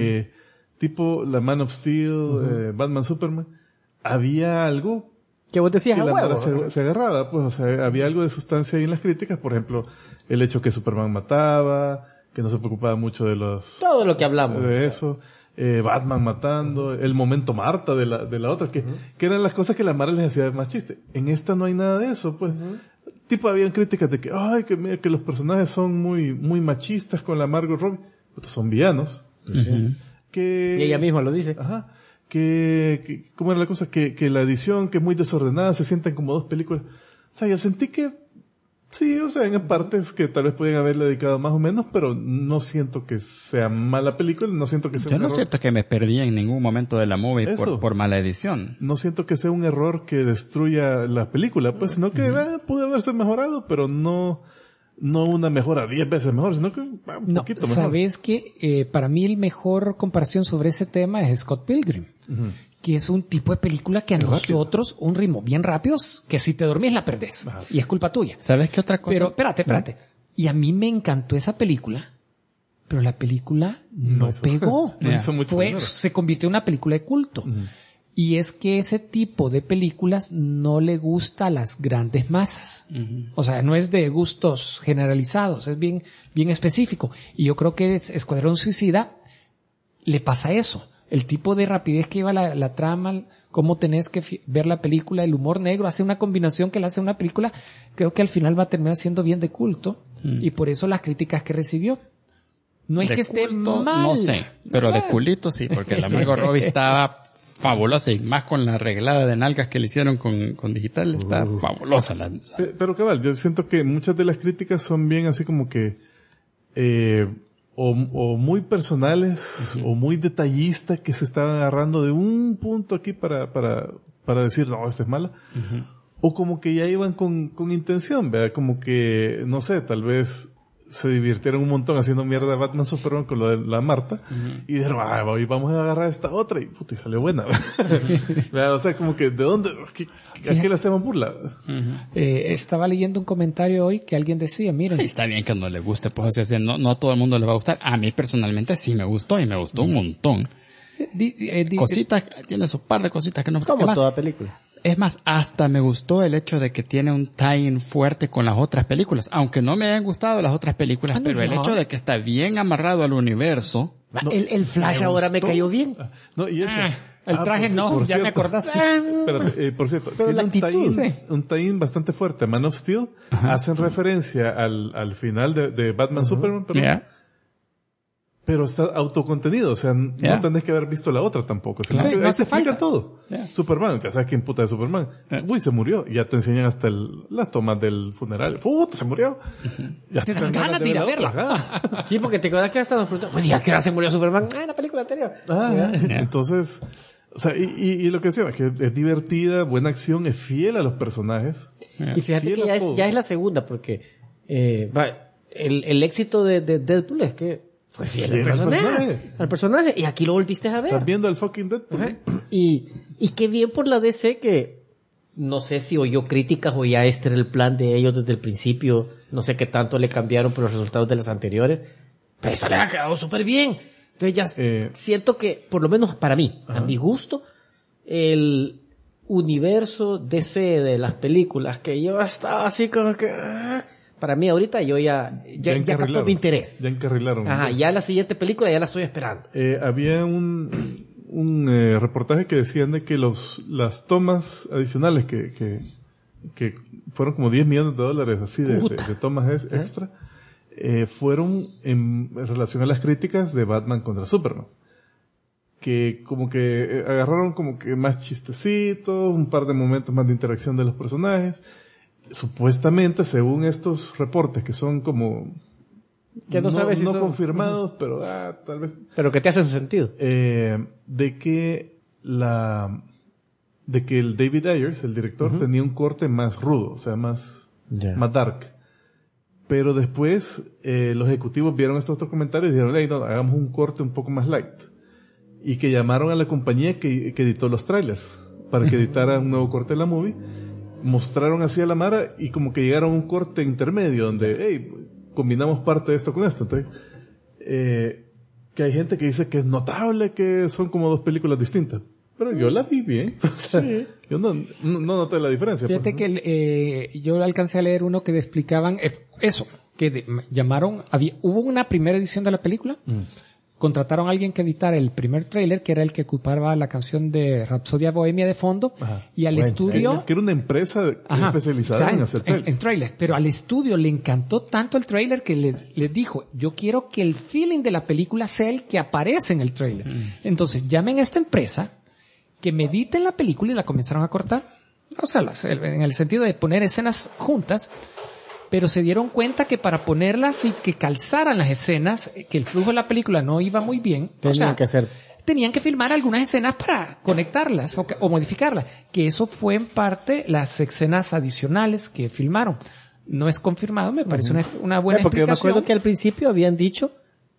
tipo la Man of Steel, Batman, Superman, había algo Que vos decías, que la Mara huevo. se agarraba, pues, o sea, había algo de sustancia ahí en las críticas, por ejemplo, el hecho que Superman mataba, que no se preocupaba mucho Todo lo que hablamos. de eso, Batman matando, el momento Marta de la otra, que eran las cosas que la Mara les hacía ver más chiste. En esta no hay nada de eso, pues. Tipo, habían críticas de que, ay, que mira, que los personajes son muy, muy machistas con la Margot Robbie. Pero son villanos. Que, Y ella misma lo dice. Ajá. ¿Cómo era la cosa? Que la edición, que es muy desordenada, se sienten como dos películas. O sea, yo sentí que, sí, o sea, en partes que tal vez podían haberle dedicado más o menos, pero no siento que sea mala película, no siento que sea Yo un no error. siento que me perdí en ningún momento de la movie Eso. por mala edición. No siento que sea un error que destruya la película, pues, sino que pudo haberse mejorado, pero no una mejora 10 veces mejor, sino que un No, poquito mejor. sabes que para mí el mejor comparación sobre ese tema es Scott Pilgrim, que es un tipo de película que a nosotros, un ritmo bien rápido, que si te dormís la perdés. Y es culpa tuya. ¿Sabes qué otra cosa? Pero espérate. Y a mí me encantó esa película, pero la película no pegó. No hizo mucho dinero. Se convirtió en una película de culto. Y es que ese tipo de películas no le gusta a las grandes masas. O sea, no es de gustos generalizados, es bien específico. Y yo creo que Escuadrón Suicida le pasa eso. El tipo de rapidez que lleva la trama, cómo tenés que ver la película, el humor negro, hace una combinación que le hace una película, creo que al final va a terminar siendo bien de culto. Y por eso las críticas que recibió. No es De que esté culto, mal. no sé, pero de culito sí, porque la Margot Robbie estaba fabulosa y más con la arreglada de nalgas que le hicieron con digital, está fabulosa. Pero cabal, yo siento que muchas de las críticas son bien así como que o muy personales o muy detallistas que se estaban agarrando de un punto aquí para decir, no, esta es mala. O como que ya iban con intención, ¿verdad? Como que, no sé, tal vez se divirtieron un montón haciendo mierda a Batman Superman con lo de la Marta y dijeron, hoy vamos a agarrar esta otra y salió buena. O sea, como que, ¿de dónde? ¿A qué le hacemos burla? Estaba leyendo un comentario hoy que alguien decía, miren, Está bien que no le guste, pues o sea, no a todo el mundo le va a gustar. A mí personalmente sí me gustó y me gustó un montón. Cositas, tiene su par de cositas que no... Como además, toda película. Es más, hasta me gustó el hecho de que tiene un tie-in fuerte con las otras películas. Aunque no me hayan gustado las otras películas, pero el hecho de que está bien amarrado al universo... No, el Flash ahora me cayó bien. No, y eso. el traje por ya me cierto. acordaste. Espérate, por cierto, Pero la tiene actitud, un tie-in bastante fuerte. Man of Steel hacen referencia al final de Batman Superman, pero está autocontenido, o sea, no tenés que haber visto la otra tampoco. Claro. Ahí No se hace explica falta. todo. Superman, ya sabes quién puta es Superman. Uy, se murió. Y ya te enseñan hasta las tomas del funeral. Puta, se murió. Ya Te dan ganas de ir a verla. Ajá. Sí, porque te acuerdas que hasta nos preguntamos, bueno, ¿ya qué hora se murió Superman? En la película anterior. Entonces, o sea, y lo que decía, que es divertida, buena acción, es fiel a los personajes. Y fíjate Fiel que a todo. ya es la segunda, porque el éxito de Deadpool es que fue fiel al personaje. Y aquí lo volviste a ver. Estás viendo al fucking Deadpool. Ajá. Y qué bien por la DC que no sé si oyó críticas o ya este era el plan de ellos desde el principio. No sé qué tanto le cambiaron por los resultados de las anteriores. Pero esta les ha quedado súper bien. Entonces ya siento que, por lo menos para mí, a mi gusto, el universo DC de las películas que yo estaba así como que... Para mí ahorita yo ya captó mi interés. Ya encarrilaron. Ajá, ya la siguiente película ya la estoy esperando. Había un reportaje que decían de que las tomas adicionales que fueron como $10 millones así de tomas extra, fueron en relación a las críticas de Batman contra Superman. Que como que agarraron como que más chistecitos, un par de momentos más de interacción de los personajes. Supuestamente, según estos reportes que son como que no sabes si no son confirmados, pero tal vez pero que te hacen sentido, de que el David Ayers, el director, tenía un corte más rudo, o sea, más más dark. Pero después, los ejecutivos vieron estos otros comentarios y dijeron, hey, no, hagamos un corte un poco más light. Y que llamaron a la compañía que editó los trailers para que editara un nuevo corte de la movie. Mostraron así a la Mara y como que llegaron a un corte intermedio donde, hey, combinamos parte de esto con esto. Entonces, que hay gente que dice que es notable que son como dos películas distintas. Pero yo la vi bien. O sea, yo no noté la diferencia. Fíjate que yo alcancé a leer uno que explicaban eso, que hubo una primera edición de la película, contrataron a alguien que editara el primer tráiler, que era el que ocupaba la canción de Rapsodia Bohemia de fondo, y al estudio... Que era una empresa especializada en hacer trailers. En trailers, pero al estudio le encantó tanto el tráiler que le dijo, yo quiero que el feeling de la película sea el que aparece en el tráiler. Entonces llamen a esta empresa, que mediten la película y la comenzaron a cortar. O sea, en el sentido de poner escenas juntas, pero se dieron cuenta que para ponerlas y que calzaran las escenas, que el flujo de la película no iba muy bien. Tenían que filmar algunas escenas para conectarlas o modificarlas. Que eso fue en parte las escenas adicionales que filmaron. No es confirmado, me parece una buena porque explicación. Yo me acuerdo que al principio habían dicho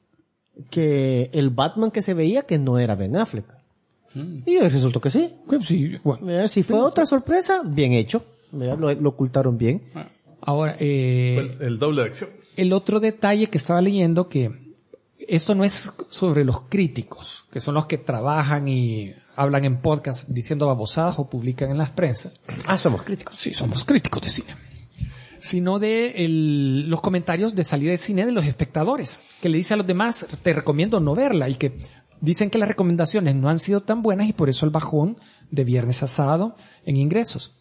que el Batman que se veía que no era Ben Affleck. Y resultó que sí. Sí, bueno. Si fue otra sorpresa, bien hecho. Lo ocultaron bien. Ahora, pues el doble de acción. El otro detalle que estaba leyendo, que esto no es sobre los críticos, que son los que trabajan y hablan en podcast diciendo babosadas o publican en las prensas. Somos críticos. Sí, somos críticos de cine. Sino de los comentarios de salida de cine de los espectadores, que le dice a los demás, te recomiendo no verla, y que dicen que las recomendaciones no han sido tan buenas y por eso el bajón de viernes a sábado en ingresos.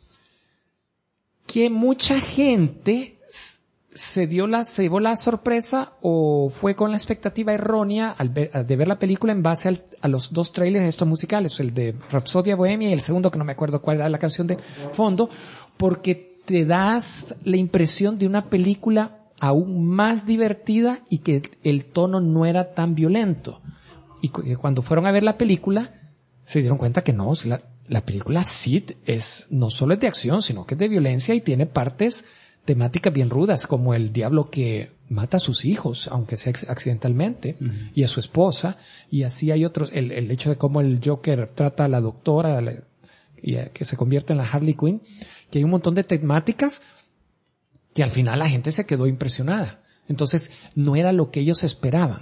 Que mucha gente se llevó la sorpresa o fue con la expectativa errónea de ver la película en base a los dos trailers de estos musicales, el de Rapsodia Bohemia y el segundo que no me acuerdo cuál era la canción de fondo, porque te das la impresión de una película aún más divertida y que el tono no era tan violento. Y cuando fueron a ver la película, se dieron cuenta que no, la película Sid no solo es de acción, sino que es de violencia y tiene partes temáticas bien rudas, como el diablo que mata a sus hijos, aunque sea accidentalmente, y a su esposa, y así hay otros, el hecho de cómo el Joker trata a la doctora, y que se convierte en la Harley Quinn, que hay un montón de temáticas que al final la gente se quedó impresionada. Entonces, no era lo que ellos esperaban.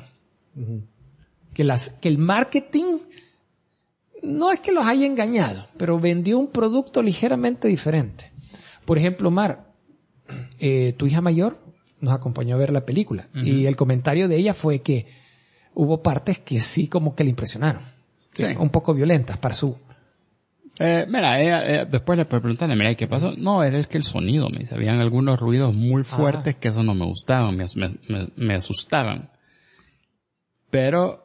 Que el marketing, no es que los haya engañado, pero vendió un producto ligeramente diferente. Por ejemplo, Mar, tu hija mayor nos acompañó a ver la película, y el comentario de ella fue que hubo partes que sí como que le impresionaron. Un poco violentas para su... Mira, ella, después le preguntarle, mira, ¿qué pasó? No, era que el sonido, me dice, habían algunos ruidos muy fuertes que eso no me gustaban, me asustaban. Pero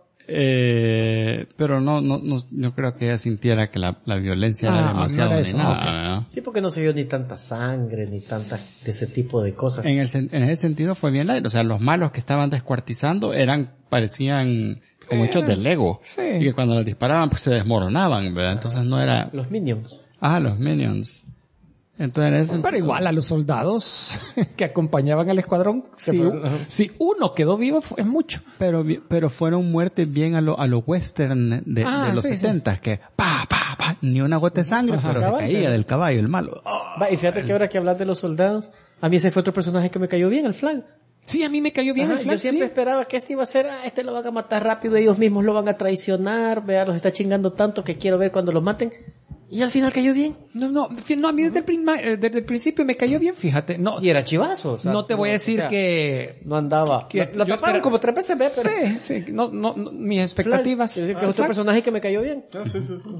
no creo que ella sintiera que la violencia era demasiado ni nada. Sí, porque no se vio ni tanta sangre, ni tanta de ese tipo de cosas. En ese sentido fue bien light. O sea, los malos que estaban descuartizando parecían como hechos de Lego. Sí. Y que cuando los disparaban pues se desmoronaban, ¿verdad? Entonces no era... Los Minions. Los Minions. Entonces, pero igual a los soldados que acompañaban al escuadrón, si uno quedó vivo es mucho. Pero fueron muertes bien a lo western de los 60, que pa, ni una gota de sangre, pero se caía del caballo el malo. Y fíjate que ahora que hablas de los soldados, a mí ese fue otro personaje que me cayó bien, el Flag. Sí, a mí me cayó bien el Flag. Yo siempre esperaba que este iba a ser, este lo van a matar rápido, ellos mismos lo van a traicionar, los está chingando tanto que quiero ver cuando lo maten. Y al final cayó bien. No, a mí desde el principio me cayó bien, fíjate. No, y era chivazo. O sea, no te voy a decir que... No andaba. Lo taparon como 3 veces, pero... Sí, no, mis expectativas... Quiere decir que es otro personaje que me cayó bien. Sí.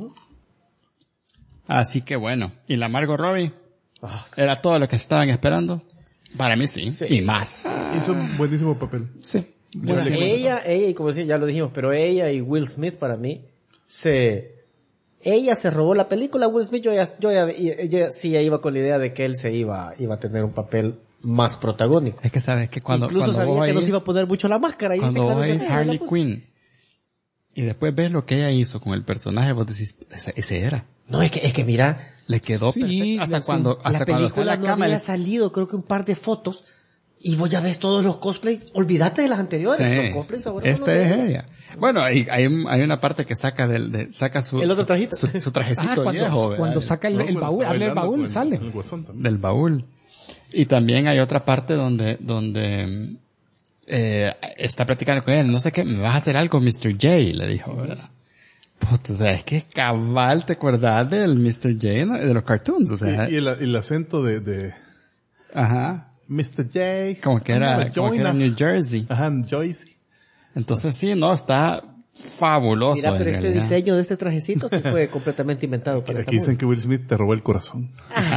Así que bueno. ¿Y la Margot Robbie? ¿Era todo lo que estaban esperando? Para mí sí. Y más. Hizo un buenísimo papel. Sí. Bueno, ella, y como decía, ya lo dijimos, pero ella y Will Smith para mí ella se robó la película. Will Smith, yo ya iba con la idea de que él iba a tener un papel más protagónico. Es que sabes que cuando sabía que nos iba a poner mucho la máscara. Cuando vos veis Harley Quinn y después ves lo que ella hizo con el personaje, vos decís, ese era. No, es que mira, Le quedó Sí, perfecto. Hasta sí. cuando, hasta La cuando está en película la no cama. había salido, creo que un par de fotos. Y vos ya ves todos los cosplays. Olvídate de las anteriores. Sí. Los cosplays ahora son Este los es de- ella. Bueno, hay una parte que saca saca su, El otro trajito. su trajecito viejo, ¿verdad? cuando saca el No, baúl, está abre el bailando baúl, con sale. el Guasón también. Del baúl. Y también hay otra parte donde está platicando con él, no sé qué, me vas a hacer algo, Mr. J, le dijo, ¿verdad? Puta, o sea, es que cabal te acuerdas del Mr. J, ¿no? De los cartoons, o sea, Y el acento de ajá, Mr. J. como que era New Jersey. Ajá, Joyce. Entonces sí, no, está fabuloso. Mira, pero en este realidad. diseño de este trajecito sí fue completamente inventado para esta Aquí dicen que Will Smith te robó el corazón.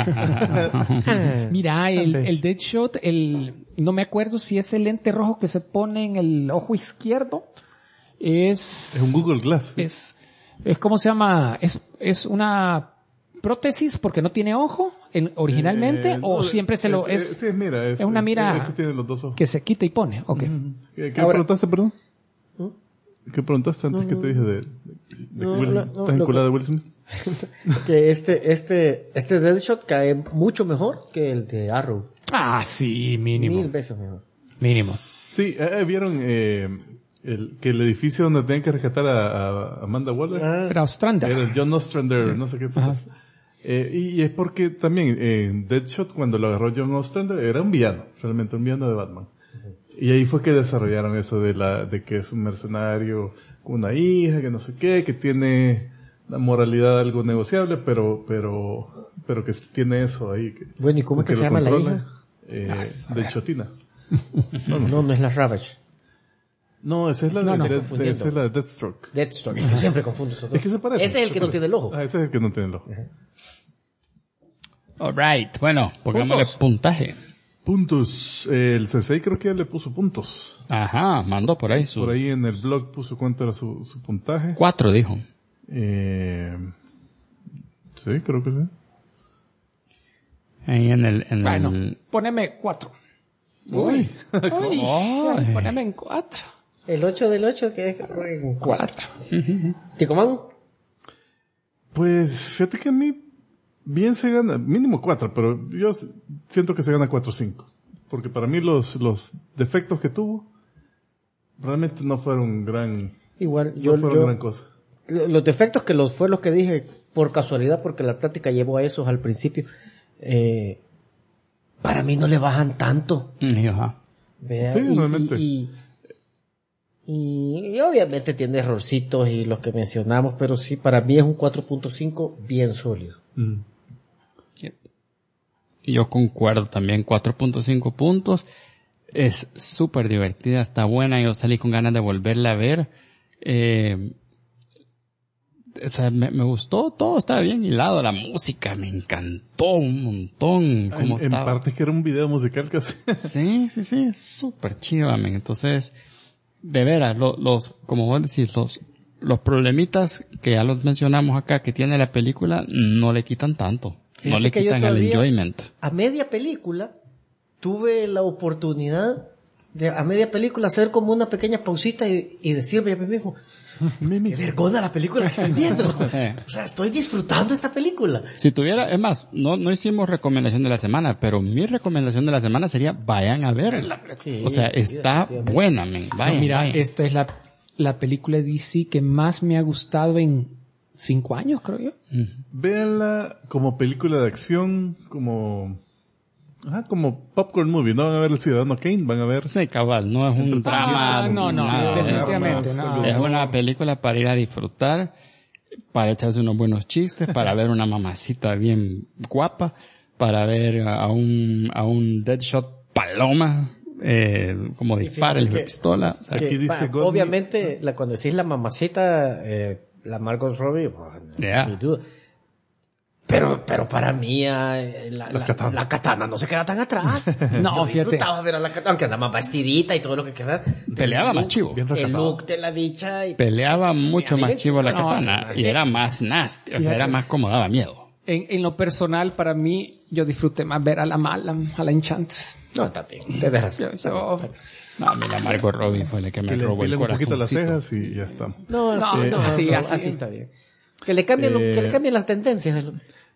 Mira, el Deadshot, no me acuerdo si es el lente rojo que se pone en el ojo izquierdo. Es un Google Glass. Es ¿cómo se llama? Es una prótesis porque no tiene ojo originalmente o No, siempre se lo es Sí, mira. es una mira Ese tiene los dos ojos. que se quita y pone. Okay. ¿Qué Ahora- preguntaste, perdón? ¿Qué preguntaste antes que te dije de que Will Smith? ¿Estás vinculado de Will Smith? Que este Deadshot cae mucho mejor que el de Arrow. Ah, sí, 1000 mínimo. veces mejor. Mínimo. Sí, vieron que el edificio donde tenían que rescatar a Amanda Waller Pero Ostrander. era el John Ostrander, no sé qué. Y es porque también Deadshot, cuando lo agarró John Ostrander, era un villano, realmente un villano de Batman. Y ahí fue que desarrollaron eso de que es un mercenario con una hija, que no sé qué, que tiene una moralidad algo negociable, pero que tiene eso ahí. Bueno, ¿y cómo es que lo se llama la controla. hija? Deadchotina. No es la Ravage. No, esa es la No, de confundiendo. esa es la de Deathstroke. Deathstroke. Yo siempre confundo esos dos. Es que se parece. Ese es el que no tiene el ojo. Ese es el que no tiene el ojo. Alright, bueno, pongámosle Puntos. puntaje. Puntos. El Sensei creo que ya le puso puntos. Ajá, mandó por ahí su Por ahí en el blog puso cuánto era su puntaje. 4, dijo. Sí, creo que sí. Ahí en el Bueno, poneme 4. Uy. Uy, poneme en 4. El 8 del 8 que es 4. Ticomán. Pues fíjate que a mí bien se gana, mínimo 4, pero yo siento que se gana 4-5. Porque para mí los defectos que tuvo realmente no fueron gran cosa. Los defectos que fue los que dije por casualidad, porque la plática llevó a esos al principio. Para mí no le bajan tanto. Ajá. ¿Vea? Sí, y, realmente. y obviamente tiene errorcitos y los que mencionamos, pero sí, para mí es un 4.5 bien sólido. Y yo concuerdo también, 4.5 puntos. Es súper divertida, está buena. Yo salí con ganas de volverla a ver. O sea, me gustó, todo estaba bien hilado. La música me encantó un montón. Cómo En estaba. parte que era un video musical casi. Sí, súper chido, man. Entonces, de veras, como vos decís, los problemitas que ya los mencionamos acá que tiene la película no le quitan tanto. Fíjate no le que yo quitan el todavía, enjoyment. A media película, tuve la oportunidad de a media película hacer como una pequeña pausita y decirme a mí mismo, qué vergüenza la película que estoy viendo. O sea, estoy disfrutando esta película. Si tuviera, es más, no hicimos recomendación de la semana, pero mi recomendación de la semana sería vayan a verla. Sí, o sea, está definitivamente. buena, men. Vayan, Mira, vayan. esta es la película de DC que más me ha gustado en 5 años, creo yo. Véanla como película de acción, como popcorn movie. No van a ver el Ciudadano Kane, van a ver. Sí, cabal, no es un drama. no, nada. definitivamente, no. Es una película para ir a disfrutar, para echarse unos buenos chistes, para ver una mamacita bien guapa, para ver a un Deadshot paloma, como dispara fíjate la que- pistola. O sea, Aquí dice Godney. obviamente, cuando decís la mamacita, la Margot Robbie, Yeah. ni duda. Pero para mí, la katana no se queda tan atrás. No, Yo fíjate. disfrutaba ver a la katana, aunque andaba más vestidita y todo lo que quieras. peleaba más chivo. Bien El recatado. look de la bicha. Y, Peleaba mucho a mí más me- chivo la no, katana sí, y era más nasty, o sea, Fíjate. era más como daba miedo. En lo personal, para mí, yo disfruté más ver a la mala, a la Enchantress. no, también. Te dejas. Yo- No, a mí la Margot Robbie fue la que me Que le robó el empilen un poquito las corazoncito. cejas y ya estamos. No, No, sí, no, así, así. así está bien. Que le cambien, que le cambien las tendencias.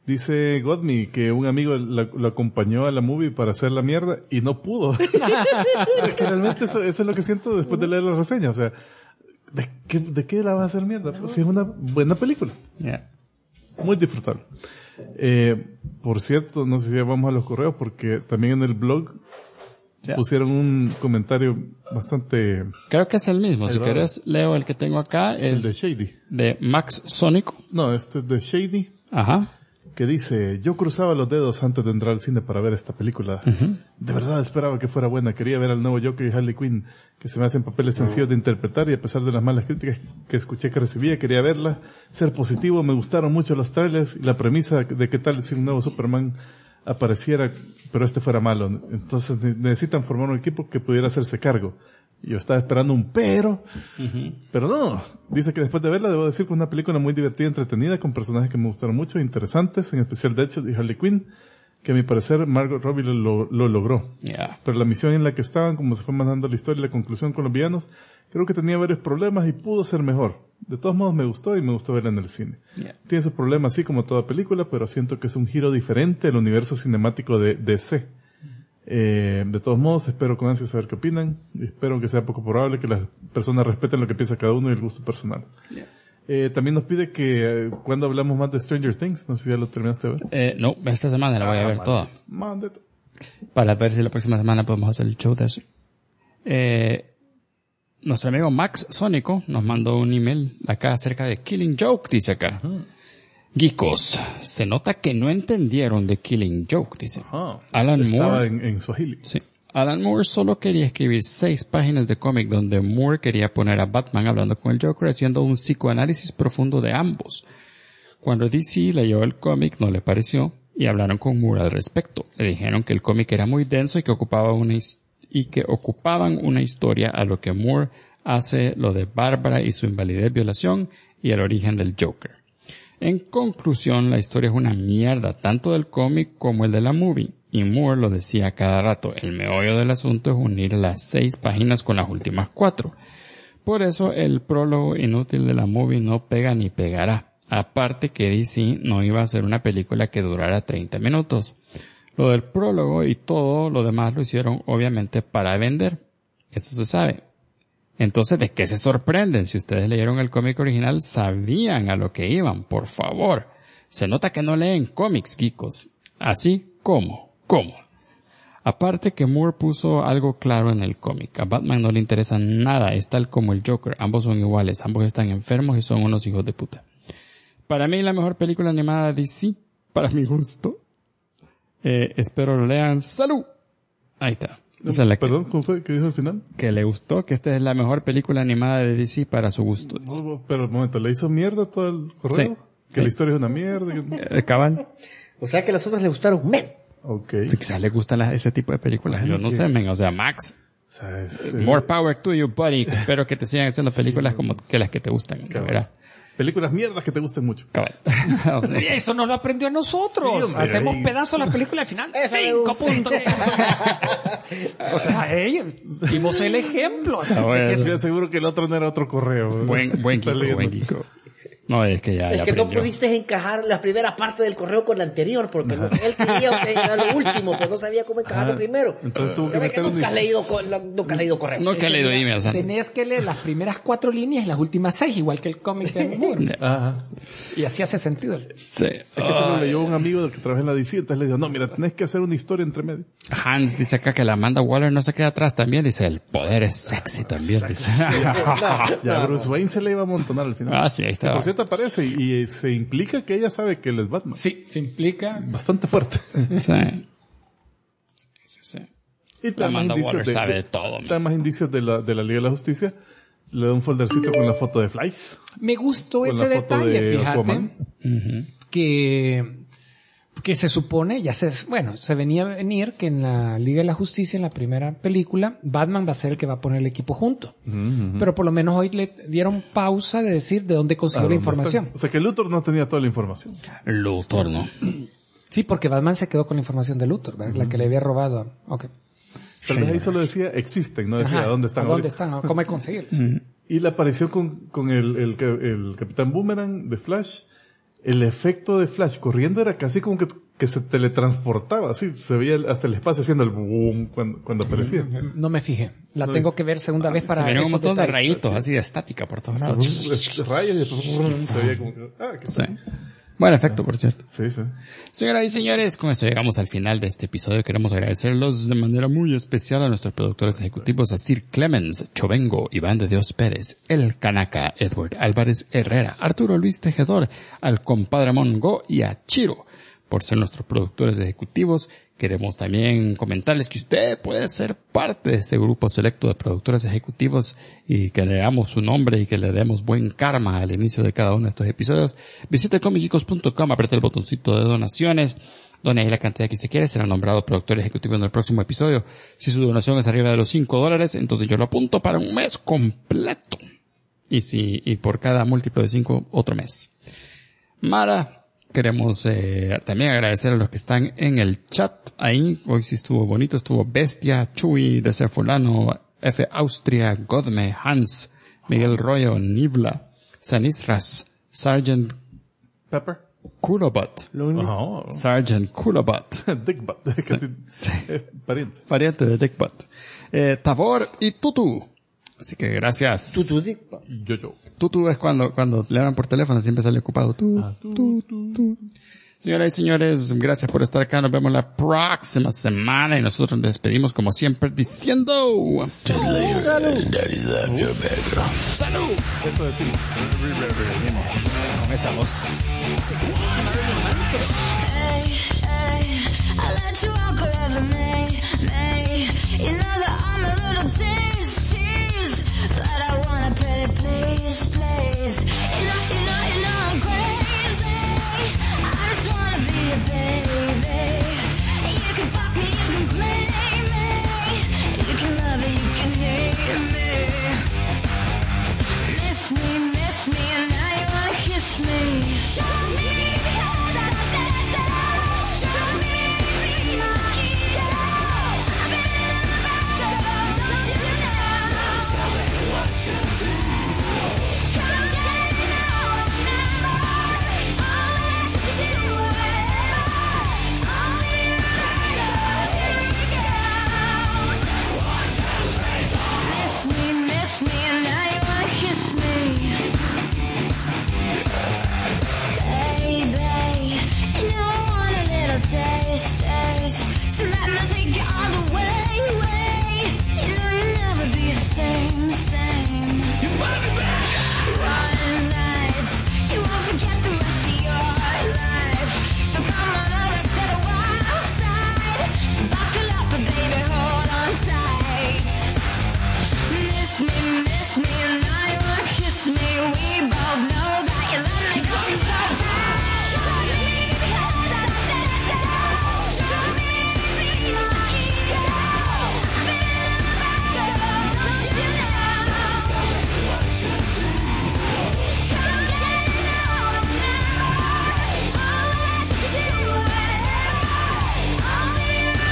Dice Godme que un amigo lo acompañó a la movie para hacer la mierda y no pudo. Porque realmente eso es lo que siento después de leer la reseña. O sea, ¿de qué la vas a hacer mierda? Pues sí, es una buena película. Yeah. Muy disfrutable. Por cierto, no sé si vamos a los correos porque también en el blog pusieron un comentario bastante... Creo que es el mismo. Si querés, leo el que tengo acá. Es el de Shady. De Max Sónico. No, este es de Shady. Ajá. Que dice, yo cruzaba los dedos antes de entrar al cine para ver esta película. De verdad esperaba que fuera buena. Quería ver al nuevo Joker y Harley Quinn, que se me hacen papeles sencillos de interpretar y a pesar de las malas críticas que escuché que recibía, quería verla, ser positivo. Me gustaron mucho los trailers y la premisa de qué tal si un nuevo Superman apareciera, pero este fuera malo. Entonces necesitan formar un equipo que pudiera hacerse cargo. Yo estaba esperando un pero no. Dice que después de verla debo decir que es una película muy divertida, entretenida, con personajes que me gustaron mucho, interesantes, en especial Deadshot y Harley Quinn, que a mi parecer Margot Robbie lo logró. Yeah. Pero la misión en la que estaban, como se fue mandando la historia y la conclusión con los villanos, creo que tenía varios problemas y pudo ser mejor. De todos modos me gustó y me gustó verla en el cine. Yeah. Tiene sus problemas así como toda película, pero siento que es un giro diferente al universo cinemático de DC. De todos modos, espero con ansia saber qué opinan. Espero que sea poco probable que las personas respeten lo que piensa cada uno y el gusto personal. Yeah. También nos pide que cuando hablamos más de Stranger Things, no sé si ya lo terminaste de ver. No, esta semana la voy a ver toda. Mándate. Para ver si la próxima semana podemos hacer el show de eso. Nuestro amigo Max Sónico nos mandó un email acá acerca de Killing Joke, dice acá. Geekos, se nota que no entendieron de Killing Joke, dice. Alan Estaba Moore. en Swahili. Sí. Alan Moore solo quería escribir 6 páginas de cómic donde Moore quería poner a Batman hablando con el Joker haciendo un psicoanálisis profundo de ambos. Cuando DC leyó el cómic no le pareció y hablaron con Moore al respecto. Le dijeron que el cómic era muy denso y que ocupaban una historia, a lo que Moore hace lo de Bárbara y su invalidez, violación y el origen del Joker. En conclusión, la historia es una mierda, tanto del cómic como el de la movie, y Moore lo decía cada rato, el meollo del asunto es unir las 6 páginas con las últimas 4. Por eso el prólogo inútil de la movie no pega ni pegará. Aparte que DC no iba a hacer una película que durara 30 minutos. Lo del prólogo y todo lo demás lo hicieron obviamente para vender. Eso se sabe. Entonces, ¿de qué se sorprenden? Si ustedes leyeron el cómic original, sabían a lo que iban, por favor. Se nota que no leen cómics, geekos. Así como. Aparte que Moore puso algo claro en el cómic. A Batman no le interesa nada, es tal como el Joker. Ambos son iguales, ambos están enfermos y son unos hijos de puta. Para mí la mejor película animada de DC, para mi gusto. Espero lo lean. ¡Salud! Ahí está. Perdón, ¿cómo fue? ¿Qué dijo al final? Que le gustó, que esta es la mejor película animada de DC para su gusto. Pero un momento, ¿le hizo mierda todo el correo? Sí. Que la historia es una mierda. Cabal. O sea que a los otros les gustaron. Okay. Quizás le gustan ese tipo de películas. Yo no sé, o sea, Max. O sea, More power to you, buddy. Espero que te sigan haciendo películas como que las que te gustan. ¿Verdad? Películas mierdas que te gusten mucho. Cabal. Eso nos lo aprendió a nosotros. Sí, hombre, hacemos ahí. pedazos a la película al final. 5 puntos. O sea, dimos el ejemplo. O sea, bueno. de que Estoy seguro que el otro no era otro correo. Buen Está geeko, leyendo. buen geeko. No, es que ya Es que no aprendió. pudiste encajar la primera parte del correo con la anterior, porque él quería que era lo último, pero no sabía cómo encajarlo primero. Entonces tuvo que Se ve que meter un... nunca has leído correo. No que he leído emails. ¿eh? Tenés que leer las primeras 4 líneas y las últimas 6, igual que el cómic de Moore. Ajá. Y así hace sentido. Sí. Es que se lo leyó un amigo del que trabaja en la DC, entonces le dijo, no, mira, tenés que hacer una historia entre medio. Hans dice acá que la Amanda Waller no se queda atrás también. Dice, el poder es sexy también. Dice. Ya Bruce Wayne se le iba a amontonar al final. Ah, sí, ahí está. Por cierto aparece y se implica que ella sabe que él es Batman. Sí, se implica. Bastante fuerte. Sí. Sí. Y te da más Amanda indicios Waller sabe de todo. te da más indicios de la Liga de la Justicia. Le da un foldercito con la foto de Flies. Me gustó Con ese la foto detalle, de fíjate, Aquaman. que se supone, se venía a venir que en la Liga de la Justicia, en la primera película, Batman va a ser el que va a poner el equipo junto. Pero por lo menos hoy le dieron pausa de decir de dónde consiguió la información. O sea que Luthor no tenía toda la información. Luthor, ¿no? Sí, porque Batman se quedó con la información de Luthor, ¿verdad? La que le había robado. Okay. Tal vez ahí solo decía existen, no decía Ajá, dónde están ¿a dónde ahorita. están? ¿No? ¿Cómo hay que conseguirlos? Y le apareció con el Capitán Boomerang de Flash, el efecto de Flash corriendo era casi como que se teletransportaba, así, se veía hasta el espacio haciendo el boom cuando aparecía. No me fijé. La No, tengo que ver segunda vez para Se veía un esos montón de detalles. rayitos, así de estática por todos lados. Rayos y después se veía como que, qué Sí. Buen efecto, por cierto. Sí, sí. Señoras y señores, con esto llegamos al final de este episodio. Queremos agradecerlos de manera muy especial a nuestros productores ejecutivos, a Sir Clemens, Chovengo, Iván de Dios Pérez, El Canaca, Edward Álvarez Herrera, Arturo Luis Tejedor, al compadre Mongo y a Chiro por ser nuestros productores ejecutivos. Queremos también comentarles que usted puede ser parte de este grupo selecto de productores ejecutivos y que le damos su nombre y que le demos buen karma al inicio de cada uno de estos episodios. Visite comicgeekos.com, apriete el botoncito de donaciones, done ahí la cantidad que usted quiere, será nombrado productor ejecutivo en el próximo episodio. Si su donación es arriba de los $5, entonces yo lo apunto para un mes completo. Y por cada múltiplo de 5, otro mes. Mara, queremos también agradecer a los que están en el chat ahí. Hoy sí estuvo bonito, estuvo Bestia, Chuy, Deseo Fulano, F. Austria, Godme, Hans, Miguel Royo, Nibla, Sanistras, Sergeant Pepper. Kulobot, Ajá. Sergeant Kulobot, Dickbutt. Casi es pariente. variante de Dickbot, Tavor y Tutu. Así que gracias. Yo. Tutu es cuando le hablan por teléfono, siempre sale ocupado. Tu. Señoras y señores, gracias por estar acá. Nos vemos la próxima semana y nosotros nos despedimos como siempre diciendo... ¡Salud! Eso es decir. Con esa voz. I let you walk wherever may. You know that I'm a little tease, but I wanna pretty please. You know I'm crazy. I just wanna be a baby. You can fuck me, you can play me. You can love it, you can hate me. Miss me, and now you wanna kiss me. Show me. Miss me, and now you wanna kiss me. Baby, you know I want a little taste. So let me take you all the way. You know you'll never be the same. You find me back. One night, you won't forget the rest of your life. So come on over, let's get a wild side. Buckle up, baby, hold on tight. Miss me, and now you wanna kiss me. We both know that you love me, so seems so bad. Show me, be my hero. I've been in the back of, don't you know? Come get it now, I'll let you do whatever. I'll be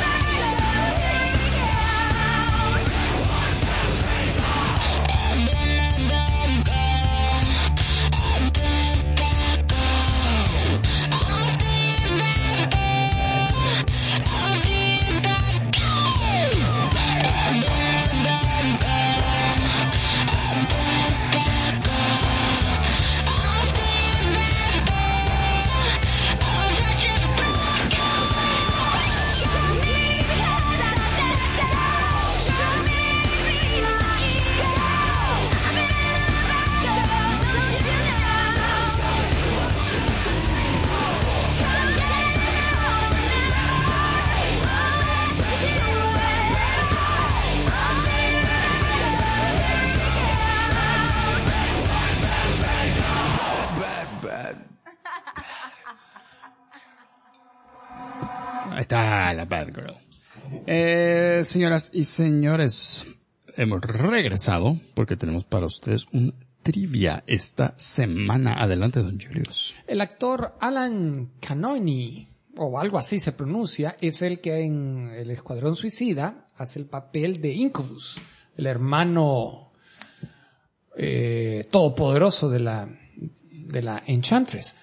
Ahí está la Bad Girl. Señoras y señores, hemos regresado porque tenemos para ustedes un trivia esta semana. Adelante, don Julius. El actor Alan Canoni, o algo así se pronuncia, es el que en El Escuadrón Suicida hace el papel de Incubus, el hermano todopoderoso de la Enchantress.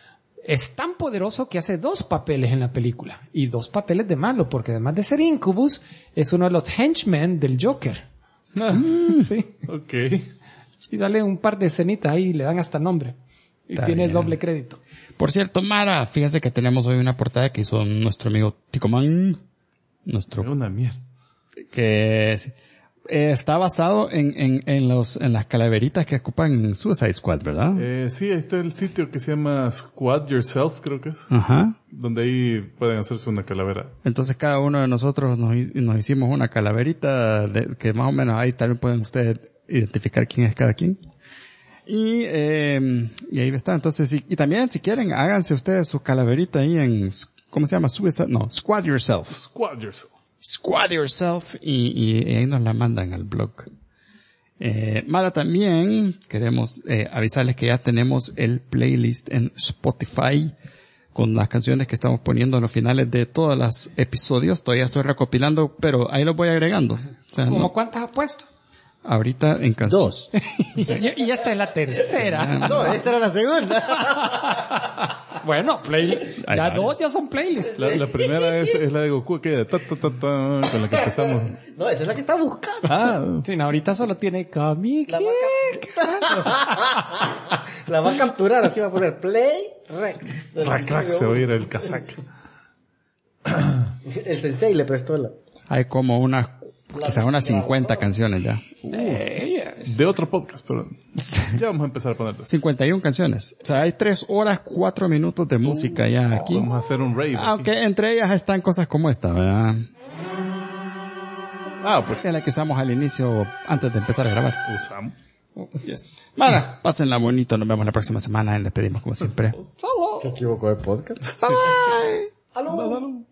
es tan poderoso que hace 2 papeles en la película. Y 2 papeles de malo, porque además de ser Incubus, es uno de los henchmen del Joker. Sí. Ok. Y sale un par de escenitas ahí y le dan hasta nombre. Y Está tiene bien. doble crédito. Por cierto, Mara, fíjese que tenemos hoy una portada que hizo nuestro amigo Ticoman. Es una mierda. Que está basado en las calaveritas que ocupan Suicide Squad, ¿verdad? Sí, ahí está el sitio que se llama Squad Yourself, creo que es. Ajá. Donde ahí pueden hacerse una calavera. Entonces cada uno de nosotros nos hicimos una calaverita que más o menos ahí también pueden ustedes identificar quién es cada quien. Y ahí está. Entonces, y también si quieren, háganse ustedes su calaverita ahí en, ¿cómo se llama? Squad Yourself. Squad Yourself. Squad Yourself y ahí nos la mandan al blog. Mara, también queremos avisarles que ya tenemos el playlist en Spotify con las canciones que estamos poniendo en los finales de todos los episodios. Todavía estoy recopilando, pero ahí los voy agregando. O sea, ¿Cómo no, cuántas has puesto? ahorita en canciones. 2. Y esta es la tercera. No, esta era la segunda. Bueno, Ahí ya va. 2 ya son playlists. La primera es la de Goku, que de ta, ta, ta, ta, con la que empezamos. No, esa es la que está buscando. Ah, Sí, no, ahorita solo tiene Kami. La la va a capturar, así va a poner play, rec. crack, crack, se va a ir el casaca. El sensei le prestó la... Hay como quizás unas 50 canciones ya. De otro podcast, pero ya vamos a empezar a ponerlas. 51 canciones. O sea, hay 3 horas, 4 minutos de música ya aquí. Vamos a hacer un rave. aquí. Aunque entre ellas están cosas como esta, ¿verdad? Pues Es la que usamos al inicio, antes de empezar a grabar. usamos. Mara, pásenla bonito. Nos vemos la próxima semana. Les pedimos como siempre. Se equivocó de podcast. Bye. Aló. Salud.